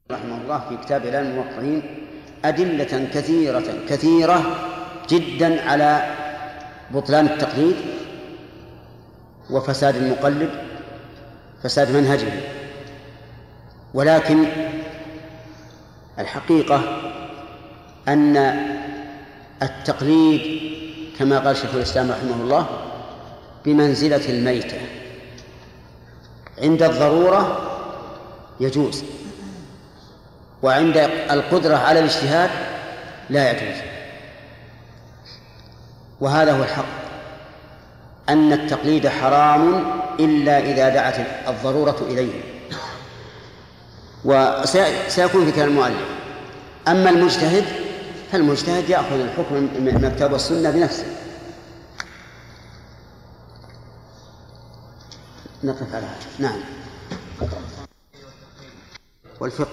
رحمه الله في كتاب إعلام الموقعين أدلة كثيرة جدا على بطلان التقليد وفساد المقلد، فساد منهجه. ولكن الحقيقة أن التقليد كما قال شيخ الإسلام رحمه الله بمنزلة الميتة، عند الضرورة يجوز، وعند القدرة على الاجتهاد لا يجوز. وهذا هو الحق، أن التقليد حرام إلا إذا دعت الضرورة إليه، وسيكون في كلام المؤلف. أما المجتهد فالمجتهد يأخذ الحكم من الكتاب والسنة بنفسه. نقف على هذا. نعم. والفقه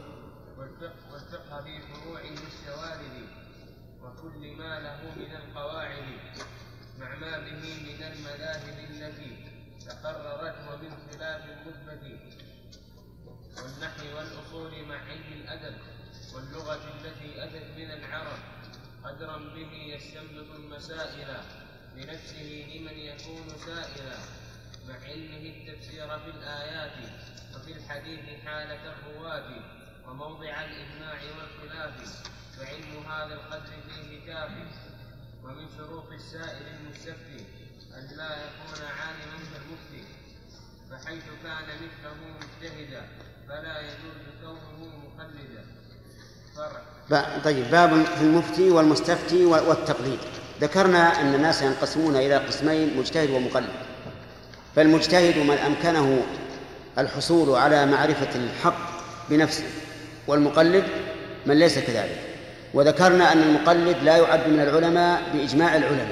في فروعه الشوارد وكل ما له من القواعد مع ما به من المذاهب التي تقررت ومن خلاف المثبت، والنحو والأصول مع علم الأدب واللغة التي أتت من العرب قدرا به يستنبط المسائل لنفسه لمن يكون سائلا، مع علمه التفسير في الآيات وفي الحديث حالة الرواة وموضع الإجماع والخلاف، فعلم هذا القدر فيه كافي. ومن شروط السائل المستفتي أن لا يكون عالما كالمفتي، فحيث كان مثله مجتهدا فلا يجوز كونه مقلدا. طيب، باب في المفتي والمستفتي والتقليد. ذكرنا أن الناس ينقسمون إلى قسمين: مجتهد ومقلد. فالمجتهد من أمكنه الحصول على معرفة الحق بنفسه، والمقلد من ليس كذلك. وذكرنا أن المقلد لا يعد من العلماء بإجماع العلماء،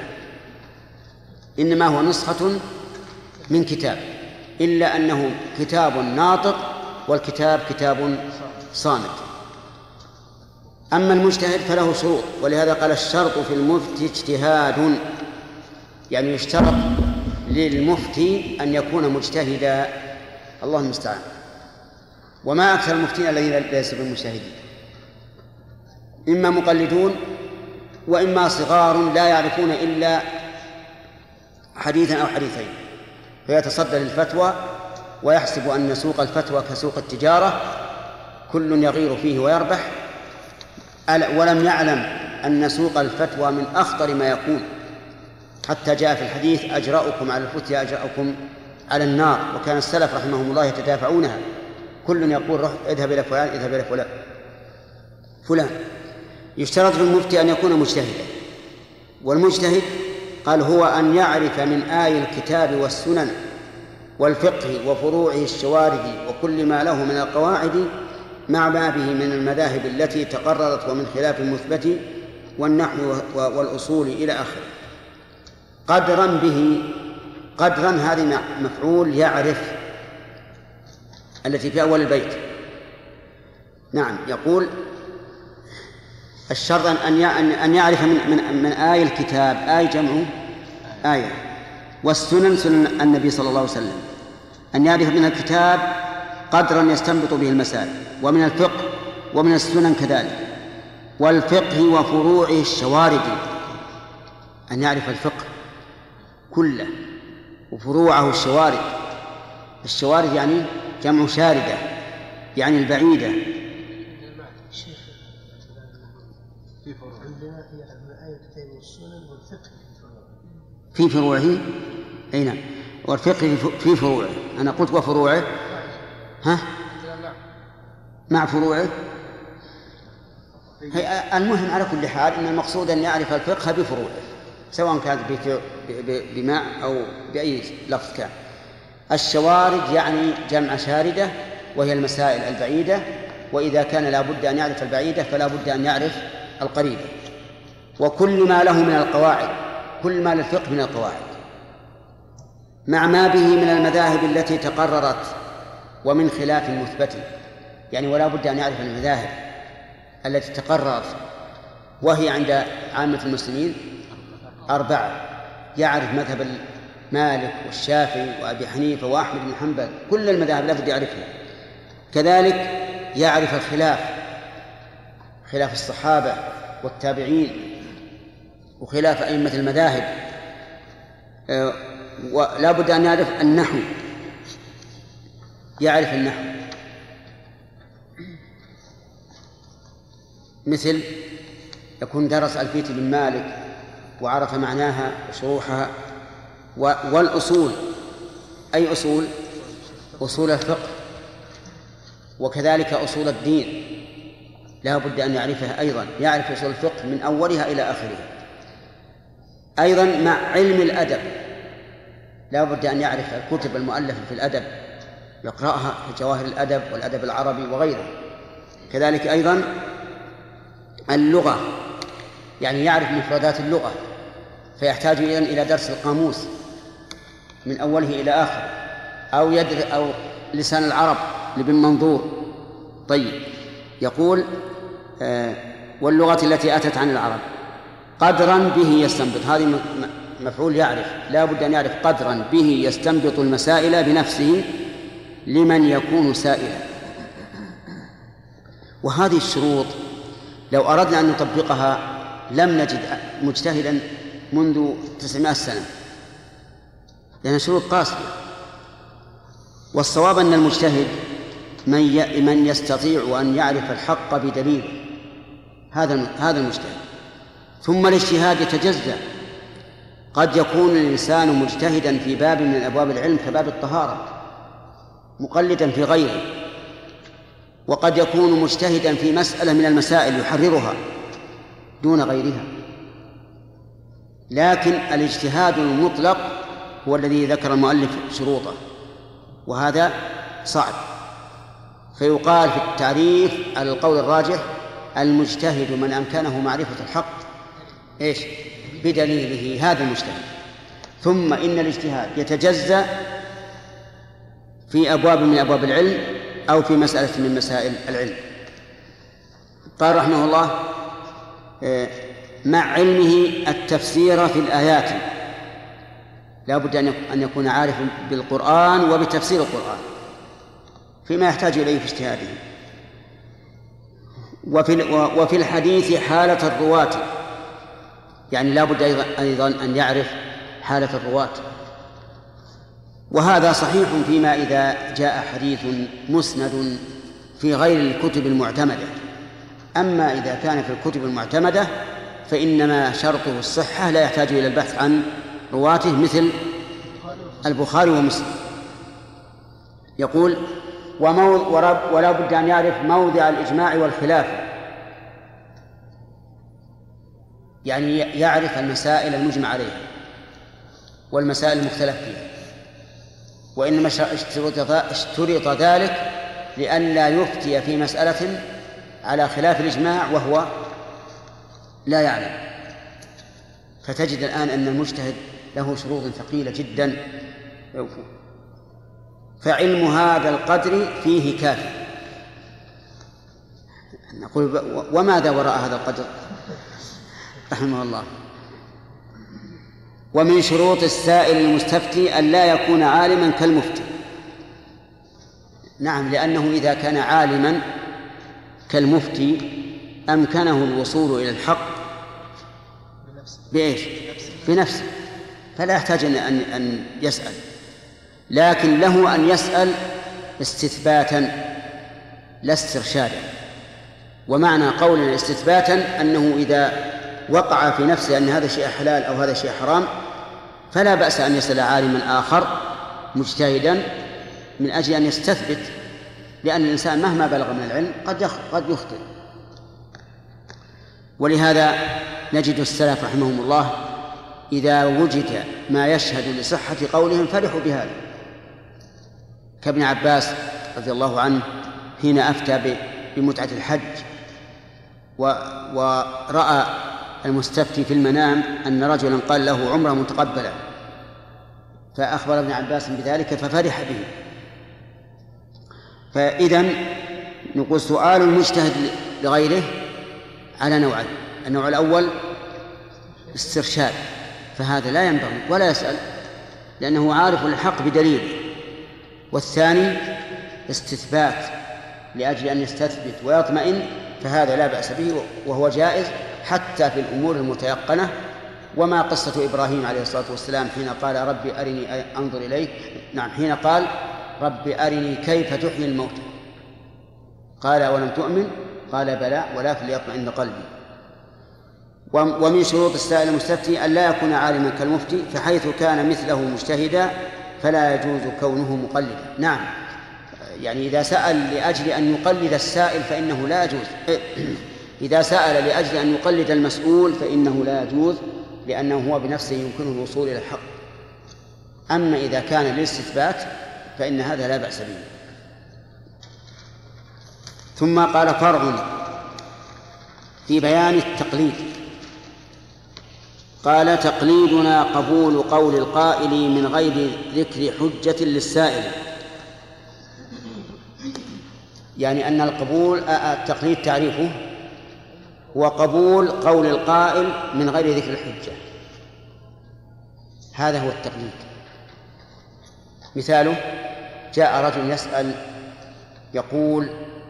إنما هو نسخة من كتاب، إلا أنه كتاب ناطق والكتاب كتاب صامت. أما المجتهد فله شروط، ولهذا قال: الشرط في المفتي اجتهاد، يعني يشترط للمفتي أن يكون مجتهدا. الله المستعان. وما أكثر المفتين الذين ليسوا بالمجتهدين، إما مقلدون وإما صغار لا يعرفون إلا حديثا أو حديثين، فيتصدى للفتوى ويحسب أن سوق الفتوى كسوق التجارة، كل يغير فيه ويربح، ولم يعلم أن سوق الفتوى من أخطر ما يكون، حتى جاء في الحديث: أجرأكم على الفتيا أجرأكم على النار. وكان السلف رحمهم الله يتدافعونها، كل يقول: روح اذهب إلى فلان، اذهب إلى فلان. يشترط في المفتي أن يكون مجتهدا. والمجتهد قال: هو أن يعرف من آي الكتاب والسنن والفقه وفروعه الشوارد وكل ما له من القواعد مع ما به من المذاهب التي تقررت ومن خلاف المثبت والنحو والأصول إلى آخره. قدرا به، قدرا هذه مفعول يعرف التي في أول البيت. نعم، يقول: الشرط أن يعرف من آي الكتاب، آي جمع آية، والسنن سنن النبي صلى الله عليه وسلم، أن يعرف من الكتاب قدرا يستنبط به المسائل، ومن الفقه ومن السنن كذلك، والفقه وفروعه الشوارد، أن يعرف الفقه كله وفروعه الشوارد. الشوارد يعني جمع شاردة، يعني البعيدة. في فروعه، أي نعم، والفقه في فروعه. أنا قلت وفروعه، مع فروعه. المهم على كل حال أن المقصود أن يعرف الفقه بفروعه، سواء كانت بماء أو بأي لفظ كان. الشوارد يعني جمع شاردة، وهي المسائل البعيدة، وإذا كان لا بد أن يعرف البعيدة فلا بد أن يعرف القريبة. وكل ما له من القواعد، كل ما للفقه من القواعد، مع ما به من المذاهب التي تقررت ومن خلاف المثبت، يعني ولا بد أن يعرف المذاهب التي تقررت، وهي عند عامة المسلمين 4، يعرف مذهب مالك والشافعي وأبي حنيفة وأحمد بن حنبل، كل المذاهب لا بد يعرفها. كذلك يعرف الخلاف، خلاف الصحابة والتابعين وخلاف أئمة المذاهب، ولا بد أن يعرف النحو، يعرف النحو، مثل يكون درس ألفية بن مالك وعرف معناها وشروحها. والأصول، أي أصول؟ أصول الفقه، وكذلك أصول الدين لا بد أن يعرفها أيضا، يعرف أصول الفقه من أولها إلى آخرها. أيضا مع علم الأدب لا بد أن يعرف الكتب المؤلفة في الأدب، يقرأها في جواهر الأدب والأدب العربي وغيره. كذلك أيضا اللغة، يعني يعرف مفردات اللغة، فيحتاج إلى درس القاموس من أوله إلى آخره، أو لسان العرب لابن منظور. طيب، يقول واللغة التي أتت عن العرب قدرا به يستنبط، هذه مفعول يعرف، لا بد أن يعرف قدرا به يستنبط المسائل بنفسه لمن يكون سائلا. وهذه الشروط لو أردنا أن نطبقها لم نجد مجتهدا منذ 900 سنة، لأنها شروط قاسية. والصواب أن المجتهد من يستطيع أن يعرف الحق بدليل، هذا المجتهد. ثم الاجتهاد يتجزأ، قد يكون الإنسان مجتهدا في باب من أبواب العلم كباب الطهارة مقلدا في غيره، وقد يكون مجتهدا في مسألة من المسائل يحررها دون غيرها. لكن الاجتهاد المطلق هو الذي ذكر المؤلف شروطه، وهذا صعب. فيقال في التعريف على القول الراجح المجتهد من أمكنه معرفة الحق بدليله، هذا المجتهد. ثم إن الاجتهاد يتجزأ في أبواب من أبواب العلم أو في مسألة من مسائل العلم. قال رحمه الله مع علمه التفسير في الآيات، لا بد أن يكون عارفا بالقرآن وبتفسير القرآن فيما يحتاج إليه في اجتهاده. وفي الحديث حالة الرواة، يعني لا بد أيضا أن يعرف حالة الرواة. وهذا صحيح فيما إذا جاء حديث مسند في غير الكتب المعتمدة. أما إذا كان في الكتب المعتمدة فإنما شرطه الصحة، لا يحتاج إلى البحث عن رواته، مثل البخاري ومسلم. يقول ولا بد أن يعرف موضع الإجماع والخلاف، يعني يعرف المسائل المجمع عليها والمسائل المختلف فيها. وإنما اشترط ذلك لئلا يفتي في مسألة على خلاف الإجماع وهو لا يعلم. فتجد الآن أن المجتهد له شروط ثقيلة جدا، فعلم هذا القدر فيه كافي. نقول وماذا وراء هذا القدر؟ رحمه الله. ومن شروط السائل المستفتي أن لا يكون عالما كالمفتي. نعم، لأنه إذا كان عالما كالمفتي أمكنه الوصول إلى الحق بنفسه، فلا يحتاج أن يسأل. لكن له أن يسأل استثباتا لا استرشادا. ومعنى قولنا استثباتا أنه إذا وقع في نفسه أن هذا شيء حلال أو هذا شيء حرام فلا بأس أن يسأل عالما آخر مجتهدا من أجل أن يستثبت، لأن الإنسان مهما بلغ من العلم قد يخطئ. ولهذا نجد السلف رحمهم الله إذا وجد ما يشهد لصحة قولهم فرحوا بهذا، كابن عباس رضي الله عنه حين أفتى بمتعة الحج ورأى المستفتي في المنام أن رجلا قال له عمره متقبلة، فأخبر ابن عباس بذلك ففرح به. فإذن نقول سؤال المجتهد لغيره على نوعين: النوع الأول استرشاد، فهذا لا ينبغي ولا يسأل لأنه عارف الحق بدليل. والثاني استثبات، لأجل أن يستثبت ويطمئن فهذا لا بأس به وهو جائز حتى في الأمور المتيقنة. وما قصة إبراهيم عليه الصلاة والسلام حين قال رب أرني أنظر إليك، نعم حين قال رب أرني كيف تحيي الموتى، قال ولم تؤمن، قال بلى ولكن ليطمئن قلبي. ومن شروط السائل المستفتي أن لا يكون عالما كالمفتي، فحيث كان مثله مجتهدا فلا يجوز كونه مقلدا. نعم، يعني إذا سأل لأجل أن يقلد السائل فإنه لا يجوز. إذا سأل لأجل أن يقلد المسؤول فإنه لا يجوز، لأنه هو بنفسه يمكنه الوصول إلى الحق. أما إذا كان للاستثبات فإن هذا لا بأس به. ثم قال فرع في بيان التقليد، قال تقليدنا قبول قول القائل من غير ذكر حجة للسائل. يعني أن التقليد تعريفه هو قبول قول القائل من غير ذكر الحجة، هذا هو التقليد. مثاله جاء رجل يسأل يقول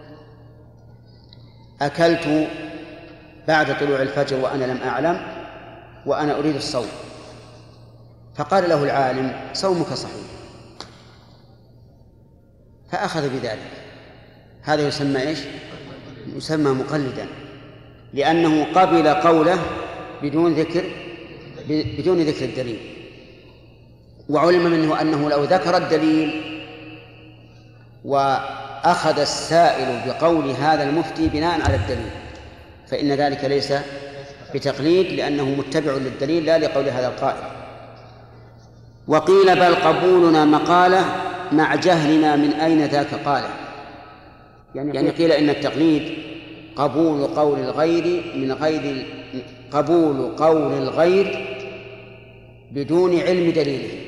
أكلت بعد طلوع الفجر وأنا لم أعلم وأنا أريد الصوم، فقال له العالم صومك صحيح، فأخذ بذلك. هذا يسمى إيش؟ يسمى مقلدا، لأنه قبل قوله بدون ذكر الدليل. وعلم منه أنه لو ذكر الدليل وأخذ السائل بقول هذا المفتي بناء على الدليل فإن ذلك ليس بتقليد، لأنه متبع للدليل لا لقول هذا القائل. وقيل بل قبولنا مقالة مع جهلنا من أين ذاك قاله. يعني قيل إن التقليد قبول قول الغير بدون علم دليله.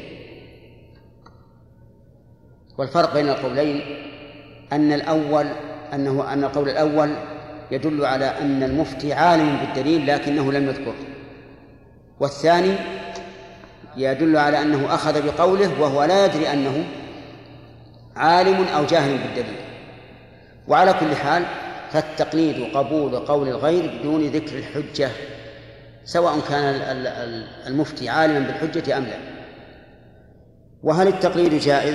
والفرق بين القولين أن القول الأول يدل على أن المفتي عالم بالدليل لكنه لم يذكره، والثاني يدل على أنه أخذ بقوله وهو لا يدري أنه عالم أو جاهل بالدليل. وعلى كل حال فالتقليد قبول قول الغير بدون ذكر الحجة، سواء كان المفتي عالما بالحجة أم لا. وهل التقليد جائز؟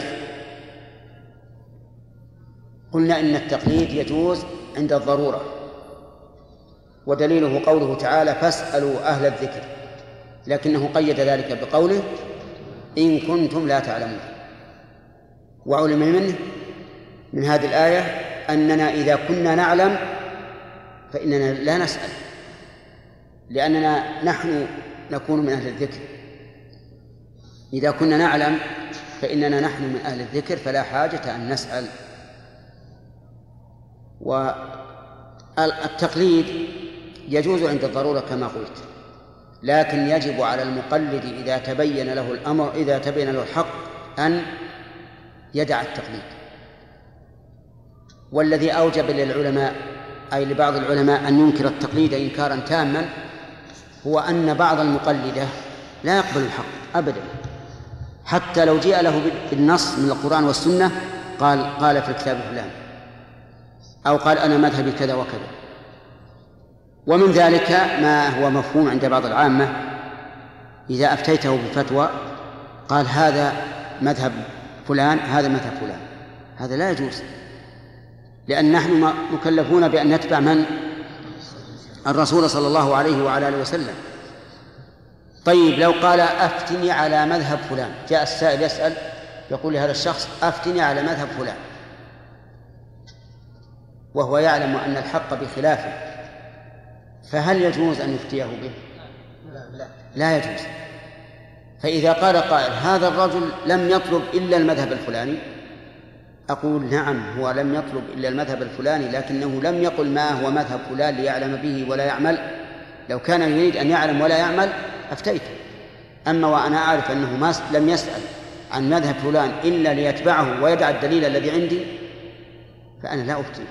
قلنا إن التقليد يجوز عند الضرورة، ودليله قوله تعالى فاسألوا أهل الذكر، لكنه قيد ذلك بقوله إن كنتم لا تعلمون. وعلم منه من هذه الآية أننا إذا كنا نعلم فإننا لا نسأل، لأننا نحن نكون من أهل الذكر. إذا كنا نعلم فإننا نحن من أهل الذكر فلا حاجة أن نسأل. والتقليد يجوز عند الضرورة كما قلت، لكن يجب على المقلد إذا تبين له الحق أن يدع التقليد. والذي أوجب للعلماء أي لبعض العلماء أن ينكر التقليد إنكارا تاما هو أن بعض المقلدة لا يقبل الحق أبدا، حتى لو جاء له بالنص من القرآن والسنة قال في الكتاب فلان، أو قال أنا مذهبي كذا وكذا. ومن ذلك ما هو مفهوم عند بعض العامة، إذا أفتيته بفتوى قال هذا مذهب فلان هذا مذهب فلان، هذا لا يجوز، لأن نحن مكلفون بأن نتبع من؟ الرسول صلى الله عليه وعلى آله وسلم. طيب لو قال أفتني على مذهب فلان، جاء السائل يسأل يقول لهذا الشخص أفتني على مذهب فلان، وهو يعلم أن الحق بخلافه، فهل يجوز أن يفتيه به؟ لا يجوز. فإذا قال قائل هذا الرجل لم يطلب إلا المذهب الفلاني، أقول نعم هو لم يطلب إلا المذهب الفلاني، لكنه لم يقل ما هو مذهب فلان ليعلم به ولا يعمل. لو كان يريد أن يعلم ولا يعمل أفتيته. أما وأنا أعرف أنه لم يسأل عن مذهب فلان إلا ليتبعه ويدع الدليل الذي عندي فأنا لا أفتي،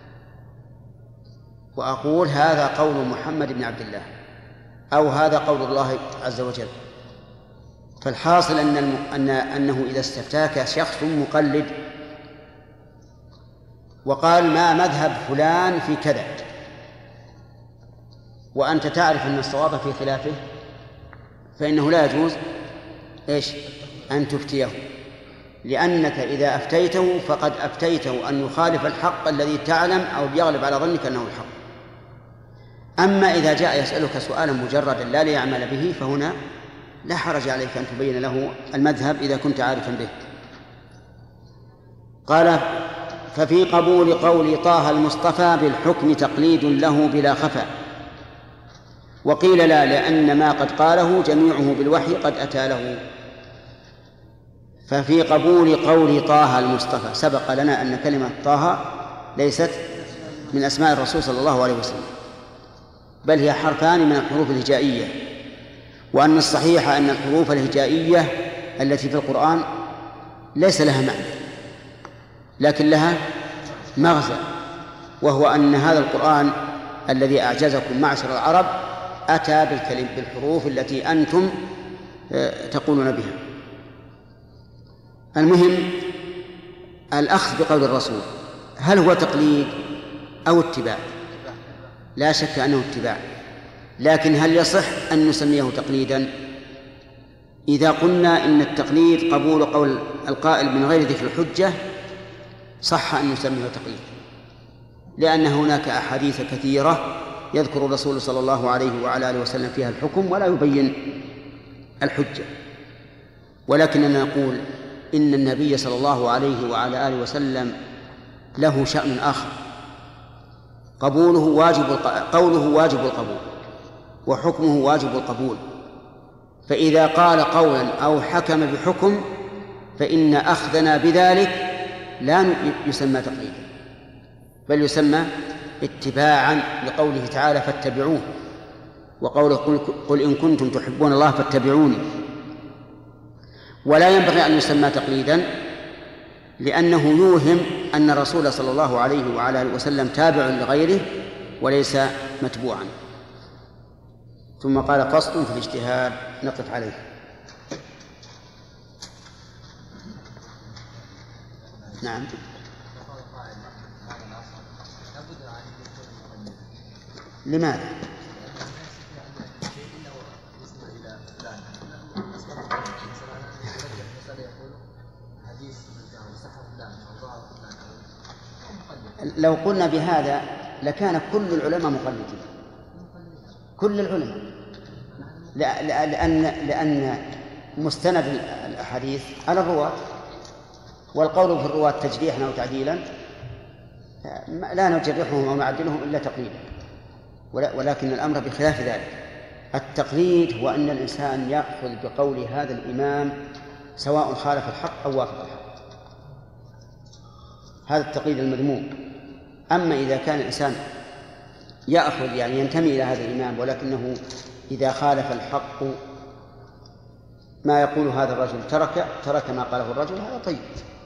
وأقول هذا قول محمد بن عبد الله أو هذا قول الله عز وجل. فالحاصل أنه إذا استفتاك شخص مقلد وقال ما مذهب فلان في كذا، وأنت تعرف أن الصواب في خلافه، فإنه لا يجوز أن تفتيه، لأنك إذا أفتيته فقد أفتيته أن يخالف الحق الذي تعلم أو يغلب على ظنك أنه الحق. أما إذا جاء يسألك سؤالا مجردا لا ليعمل به، فهنا لا حرج عليك أن تبين له المذهب إذا كنت عارفا به. قال ففي قبول قول طه المصطفى بالحكم تقليد له بلا خفا، وقيل لا، لأن ما قد قاله جميعه بالوحي قد أتى له. ففي قبول قول طه المصطفى، سبق لنا أن كلمة طه ليست من أسماء الرسول صلى الله عليه وسلم، بل هي حرفان من الحروف الهجائية، وأن الصحيح أن الحروف الهجائية التي في القرآن ليس لها معنى لكن لها مغزى، وهو أن هذا القرآن الذي أعجزكم معشر العرب أتى بالحروف التي أنتم تقولون بها. المهم الأخذ بقول الرسول هل هو تقليد أو اتباع؟ لا شك أنه اتباع، لكن هل يصح أن نسميه تقليدا؟ إذا قلنا إن التقليد قبول قول القائل من غير ذكر الحجة صح أن نسميه تقليد، لأن هناك أحاديث كثيرة يذكر الرسول صلى الله عليه وعلى آله وسلم فيها الحكم ولا يبين الحجة. ولكننا نقول إن النبي صلى الله عليه وعلى آله وسلم له شأن آخر، قوله واجب القبول وحكمه واجب القبول، فإذا قال قولا أو حكم بحكم فإن أخذنا بذلك لا يسمى تقليدا بل يسمى اتباعا لقوله تعالى فاتبعوه، وقوله قل إن كنتم تحبون الله فاتبعوني. ولا ينبغي أن يسمى تقليدا لأنه يوهم أن الرسول صلى الله عليه وعلى آله وسلم تابع لغيره وليس متبوعا. ثم قال فصل في الاجتهاد، نقف عليه. نعم. لماذا؟ لو قلنا بهذا لكان كل العلماء مقلدين، كل العلماء، لأن مستند الأحاديث على الرواة، والقول في الرواة تجريحا أو تعديلا لا نجرحهم أو نعدلهم إلا تقليدا، ولكن الأمر بخلاف ذلك. التقليد هو أن الإنسان يأخذ بقول هذا الإمام سواء خالف الحق أو وافق الحق، هذا التقليد المذموم. أما إذا كان الإنسان يأخذ يعني ينتمي إلى هذا الإمام ولكنه إذا خالف الحق ما يقول هذا الرجل ترك ما قاله الرجل، هذا طيب.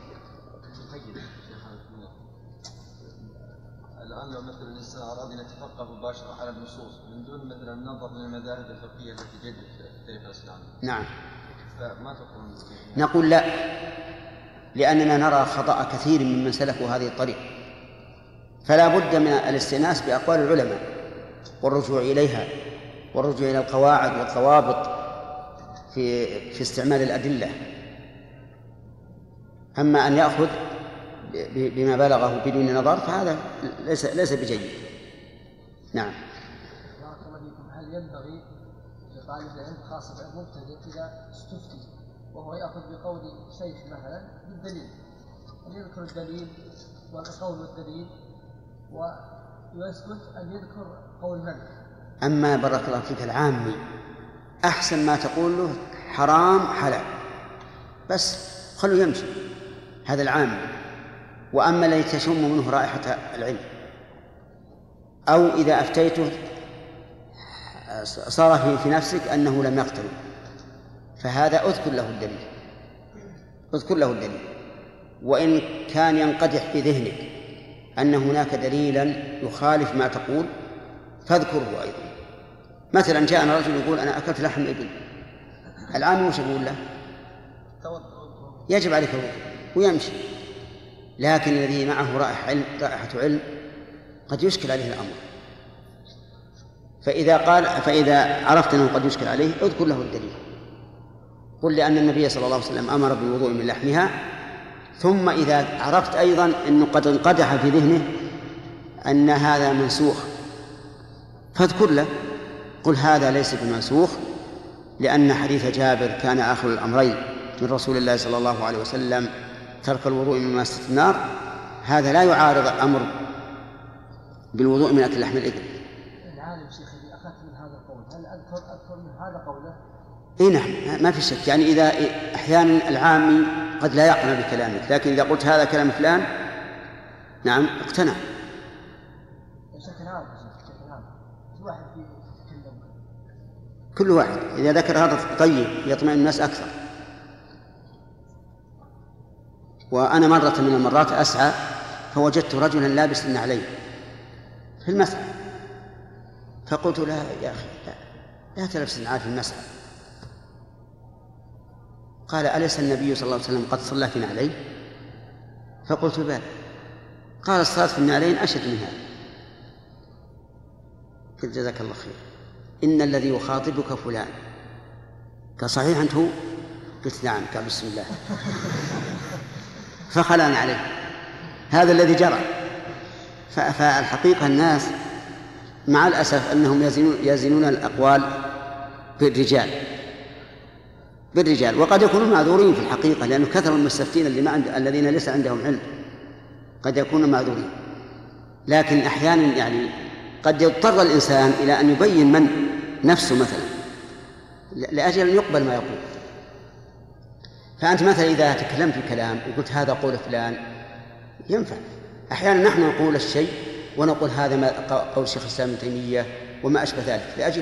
الآن لو مثل الإنسان أراد أن يتفقه مباشرة على النصوص من دون مثلا النظر للمذاهب الفقهية التي جدت في التاريخ الإسلامي، نعم، فما تقول؟ نقول لا، لأننا نرى خطأ كثير ممن سلكوا هذه الطريق، فلا بد من الاستئناس بأقوال العلماء والرجوع إليها والرجوع إلى القواعد والضوابط في استعمال الأدلة. أما أن يأخذ بما بلغه بدون نظر فهذا ليس بجيد. نعم. بارك الله فيكم. هل ينبغي لطالب العلم خاصة المبتدئ إذا استفتي وهو يأخذ بقول شيخ مثلا بالدليل أن يذكر الدليل والقول والدليل ويسكت أن يذكر قول من؟ أما بارك الله فيك العامي أحسن ما تقول له حرام حلال بس خلوا يمشي، هذا العامي. وأما الذي تشم منه رائحة العلم أو إذا أفتيته صار في نفسك أنه لم يقتنع، فهذا أذكر له الدليل، وإن كان ينقدح في ذهنك أن هناك دليلا يخالف ما تقول فاذكره أيضا. مثلا جاءنا رجل يقول أنا أكلت لحم إبل، العامي وش يقول له؟ يجب عليك الوضوء ويمشي، لكن الذي معه رائحة علم قد يشكل عليه الأمر. فإذا عرفت أنه قد يشكل عليه اذكر له الدليل. قل لأن النبي صلى الله عليه وسلم أمر بالوضوء من لحمها، ثم إذا عرفت أيضا أنه قد انقدح في ذهنه أن هذا منسوخ فاذكر له، قل هذا ليس بمنسوخ، لأن حديث جابر كان آخر الأمرين من رسول الله صلى الله عليه وسلم ترك الوضوء من ماسة النار، هذا لا يعارض الأمر بالوضوء من أكل لحم الإبل. العالم شيخ اللي أخذت من هذا القول هل أذكر من هذا قوله؟ إيه نعم، ما في شك. يعني إذا أحيانا العامي قد لا يقنع بكلامك، لكن إذا قلت هذا كلام فلان نعم اقتنع. بشكل عام واحد كل واحد إذا ذكر هذا طيب يطمئن الناس أكثر. وأنا مرة من المرات أسعى فوجدت رجلا لابس النعلين في المسعى، فقلت له يا أخي لا تلبس النعال في المسعى. قال أليس النبي صلى الله عليه وسلم قد صلى في نعلين؟ فقلت بلى. قال الصلاة في النعلين أشد من هذا. قلت جزاك الله خير، إن الذي يخاطبك فلان. قال صحيح أنت هو؟ قلت نعم. قال بسم الله. فخلعنا عليه. هذا الذي جرى. فالحقيقة الناس مع الأسف أنهم يزنون الأقوال بالرجال، وقد يكونون معذورين في الحقيقة، لأنه كثر المستفتين الذين ليس عندهم علم قد يكونوا معذورين. لكن أحيانا يعني قد يضطر الإنسان إلى أن يبين من نفسه مثلا لأجل أن يقبل ما يقول. فأنت مثلا إذا تكلمت الكلام وقلت هذا قول فلان ينفع. أحيانا نحن نقول الشيء ونقول هذا ما قول شيخ الإسلام ابن تيمية وما أشبه ذلك، لأجل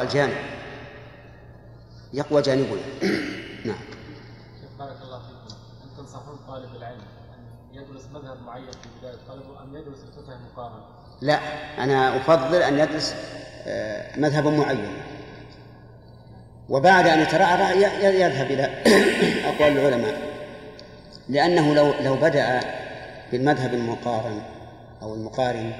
يقوى جانبنا. نعم. بارك الله فيكم. أن تنصحون طالب العلم أن يدرس مذهب معين في بداية طلبه أم يدرس الفقه مقارنة؟ لا، أنا أفضل أن يدرس مذهب معين، وبعد أن يترعرع يذهب إلى أقوال العلماء، لأنه لو بدأ بالمذهب المقارن أو المقارن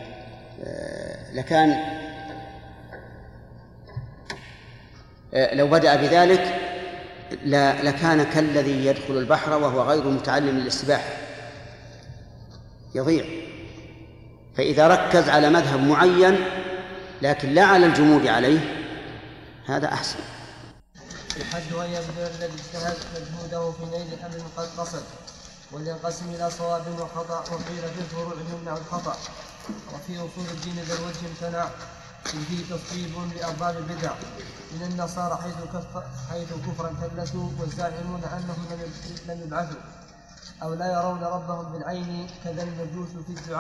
لو بدأ بذلك لكان كالذي يدخل البحر وهو غير متعلم للسباحة، يضيع. فإذا ركز على مذهب معين لكن لا على الجمود عليه هذا أحسن. الحد أن يبذل الذي اجتهد مجهوده في نيل أمر قد قصد، ولينقسم إلى صواب وخطأ، وقيل في الفروع يمنع الخطأ، وفي أصول الدين ذا الوجه امتنع، فيه تصويب لأرباب البدع من النصارى حيث كفرا كلتوا، والزاعمون أنهم لم يبعثوا أو لا يرون ربهم بالعين، كذا المجوس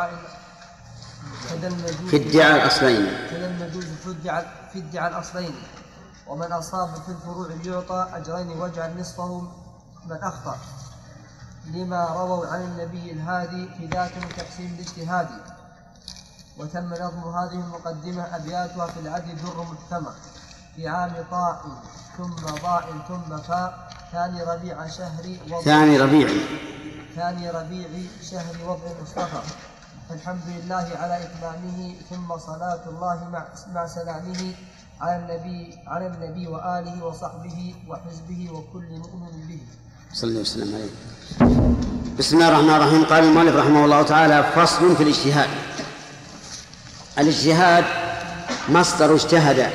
في ادعاء الأصلين. ومن أصاب في الفروع يعطى أجرين واجعل نصفهم من أخطأ، لما رووا عن النبي الهادي في ذات تقسيم الاجتهاد. وتم نظم هذه المقدمة أبياتها في العدل در محكمة، في عام طاء ثم ضاء ثم فاء، ثاني ربيع شهر وضع المصطفى. فالحمد لله على إتمامه، ثم صلاة الله مع سلامه على النبي وآله وصحبه وحزبه وكل مؤمن به صلى الله عليه وسلم. بسم الله الرحمن الرحيم. قال المؤلف رحمه الله تعالى: فصل في الاجتهاد. الاجتهاد مصدر اجتهد،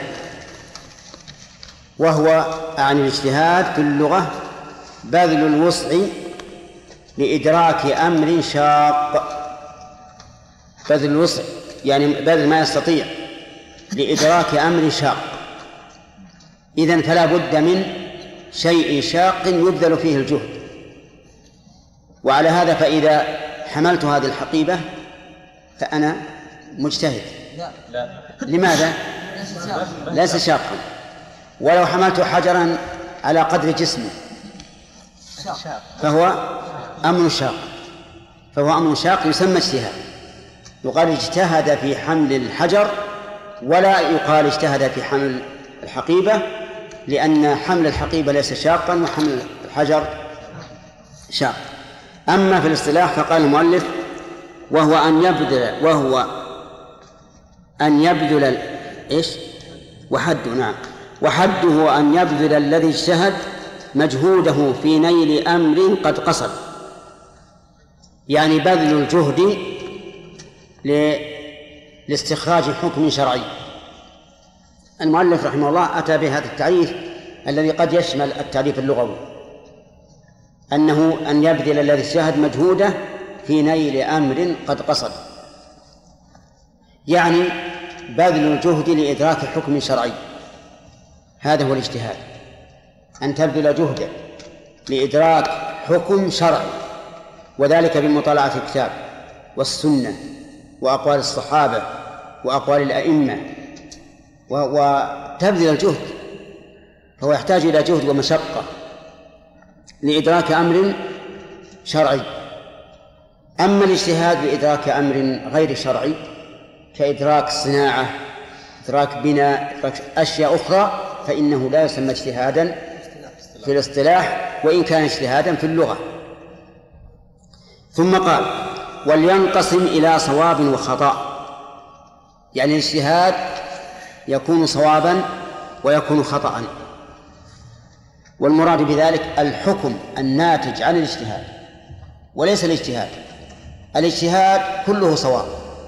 وهو عن الاجتهاد في اللغة بذل الوسع لإدراك أمر شاق. بذل الوسع يعني بذل ما يستطيع لإدراك أمر شاق. إذن فلا بد من شيء شاق يبذل فيه الجهد. وعلى هذا فإذا حملت هذه الحقيبة فأنا مجتهد. لا. لماذا؟ ليس شاقا. ولو حملت حجرا على قدر جسمي فهو أمر شاق يسمى اجتهاد. يقال اجتهد في حمل الحجر ولا يقال اجتهد في حمل الحقيبة، لأن حمل الحقيبة ليس شاقا وحمل الحجر شاق. أما في الاصطلاح فقال المؤلف وهو أن يبذل إيش؟ وحده أن يبذل الذي اجتهد مجهوده في نيل أمر قد قصد، يعني بذل الجهد لاستخراج حكم شرعي. المؤلف رحمه الله أتى بهذا التعريف الذي قد يشمل التعريف اللغوي، أنه أن يبذل الذي اجتهد مجهوده في نيل أمر قد قصد، يعني بذل الجهد لإدراك حكم شرعي، هذا هو الاجتهاد، أن تبذل جهدك لإدراك حكم شرعي، وذلك بمطالعة الكتاب والسنة وأقوال الصحابة وأقوال الأئمة، وتبذل الجهد، فهو يحتاج إلى جهد ومشقة لإدراك أمر شرعي. أما الاجتهاد لإدراك أمر غير شرعي كإدراك صناعة، إدراك بناء، إدراك أشياء أخرى، فإنه لا يسمى اجتهادا في الاصطلاح وإن كان اجتهادا في اللغة. ثم قال ولينقسم إلى صواب وخطأ، يعني الاجتهاد يكون صوابا ويكون خطأ، والمراد بذلك الحكم الناتج عن الاجتهاد وليس الاجتهاد. الاجتهاد كله صواب،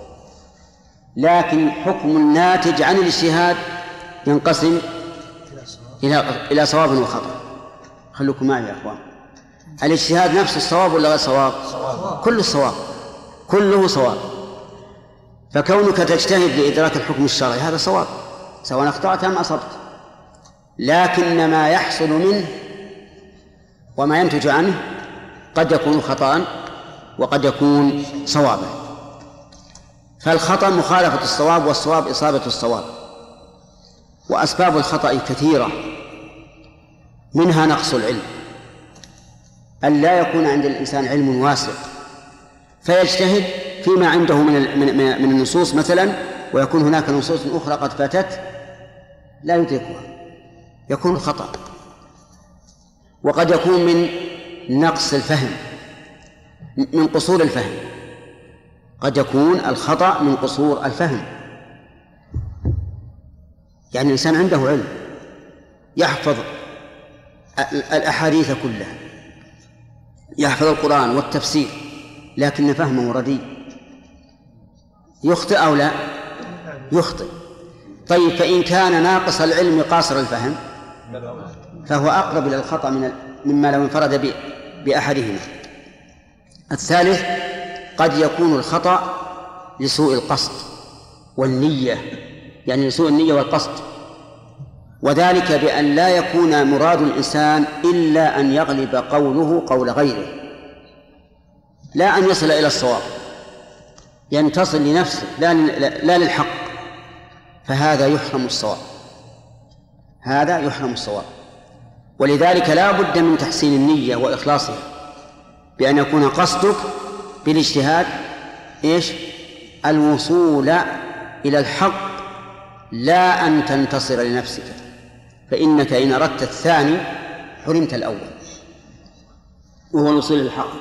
لكن حكم الناتج عن الاجتهاد ينقسم إلى صواب وخطأ. خلوكم معي يا أخوان، الاجتهاد نفس الصواب ولا غير صواب؟ كل الصواب، كله صواب. فكونك تجتهد لإدراك الحكم الشرعي هذا صواب سواء أخطأت أم أصبت، لكن ما يحصل منه وما ينتج عنه قد يكون خطأ وقد يكون صوابا. فالخطأ مخالفة الصواب والصواب إصابة الصواب. وأسباب الخطأ كثيرة، منها نقص العلم، أن لا يكون عند الإنسان علم واسع فيجتهد فيما عنده من النصوص مثلا، ويكون هناك نصوص أخرى قد فاتت لا يدركها، يكون خطأ. وقد يكون من نقص الفهم، من قصور الفهم، قد يكون الخطأ من قصور الفهم. يعني الإنسان عنده علم يحفظ الأحاديث كلها، يحفظ القرآن والتفسير، لكن فهمه رديء، يخطئ أو لا يخطئ. طيب فإن كان ناقص العلم قاصر الفهم فهو أقرب إلى الخطأ مما لو انفرد بأحدهما. الثالث قد يكون الخطأ لسوء القصد والنية، يعني لسوء النية والقصد، وذلك بأن لا يكون مراد الإنسان إلا أن يغلب قوله قول غيره، لا أن يصل إلى الصواب، ينتصر لنفسه لا للحق، فهذا يحرم الصواب، هذا يحرم الصواب. ولذلك لا بد من تحسين النية وإخلاصها، بأن يكون قصدك بالاجتهاد إيش؟ الوصول إلى الحق، لا أن تنتصر لنفسك، فإنك إن أردت الثاني حرمت الأول وهو الوصول إلى الحق.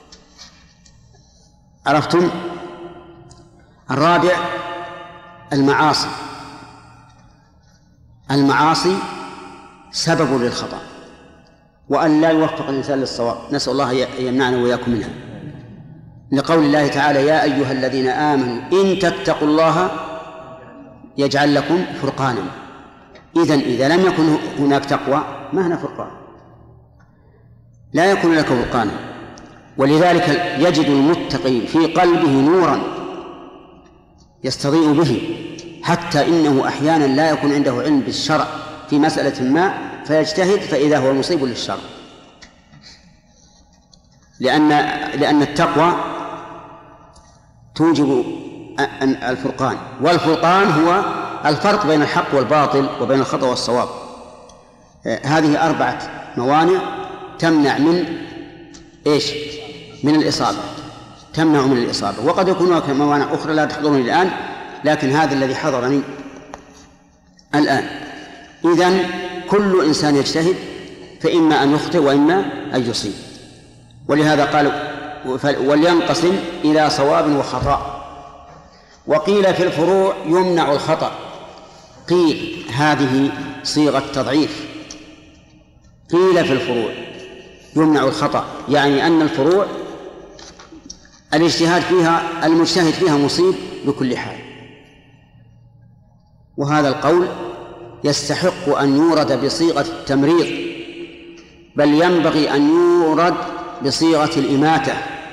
عرفتم؟ الرابع المعاصي سبب للخطأ، وأن لا يوفق الإنسان للصواب، نسأل الله يمنعنا وإياكم منها، لقول الله تعالى يا أيها الذين آمنوا إن تتقوا الله يجعل لكم فرقانا. إذن إذا لم يكن هناك تقوى ما هنا فرقان، لا يكون لك فرقانا. ولذلك يجد المتقي في قلبه نورا يستضيء به، حتى إنه أحيانا لا يكون عنده علم بالشرع في مسألة ما فيجتهد فإذا هو مصيب للشرع، لأن التقوى توجب الفرقان، والفرقان هو الفرق بين الحق والباطل وبين الخطأ والصواب. هذه 4 موانع تمنع من إيش؟ من الإصابة، تمنع من الإصابة. وقد يكون هناك موانع أخرى لا تحضرني الآن، لكن هذا الذي حضرني الآن. إذن كل إنسان يجتهد، فإما أن يخطئ وإما أن يصيب. ولهذا قال ولينقسم إلى صواب وخطأ. وقيل في الفروع يمنع الخطأ، قيل هذه صيغة تضعيف، قيل في الفروع يمنع الخطأ، يعني أن الفروع الاجتهاد فيها المجتهد فيها مصيب بكل حال. وهذا القول يستحق أن يورد بصيغة التمريض، بل ينبغي أن يورد بصيغة الإماتة،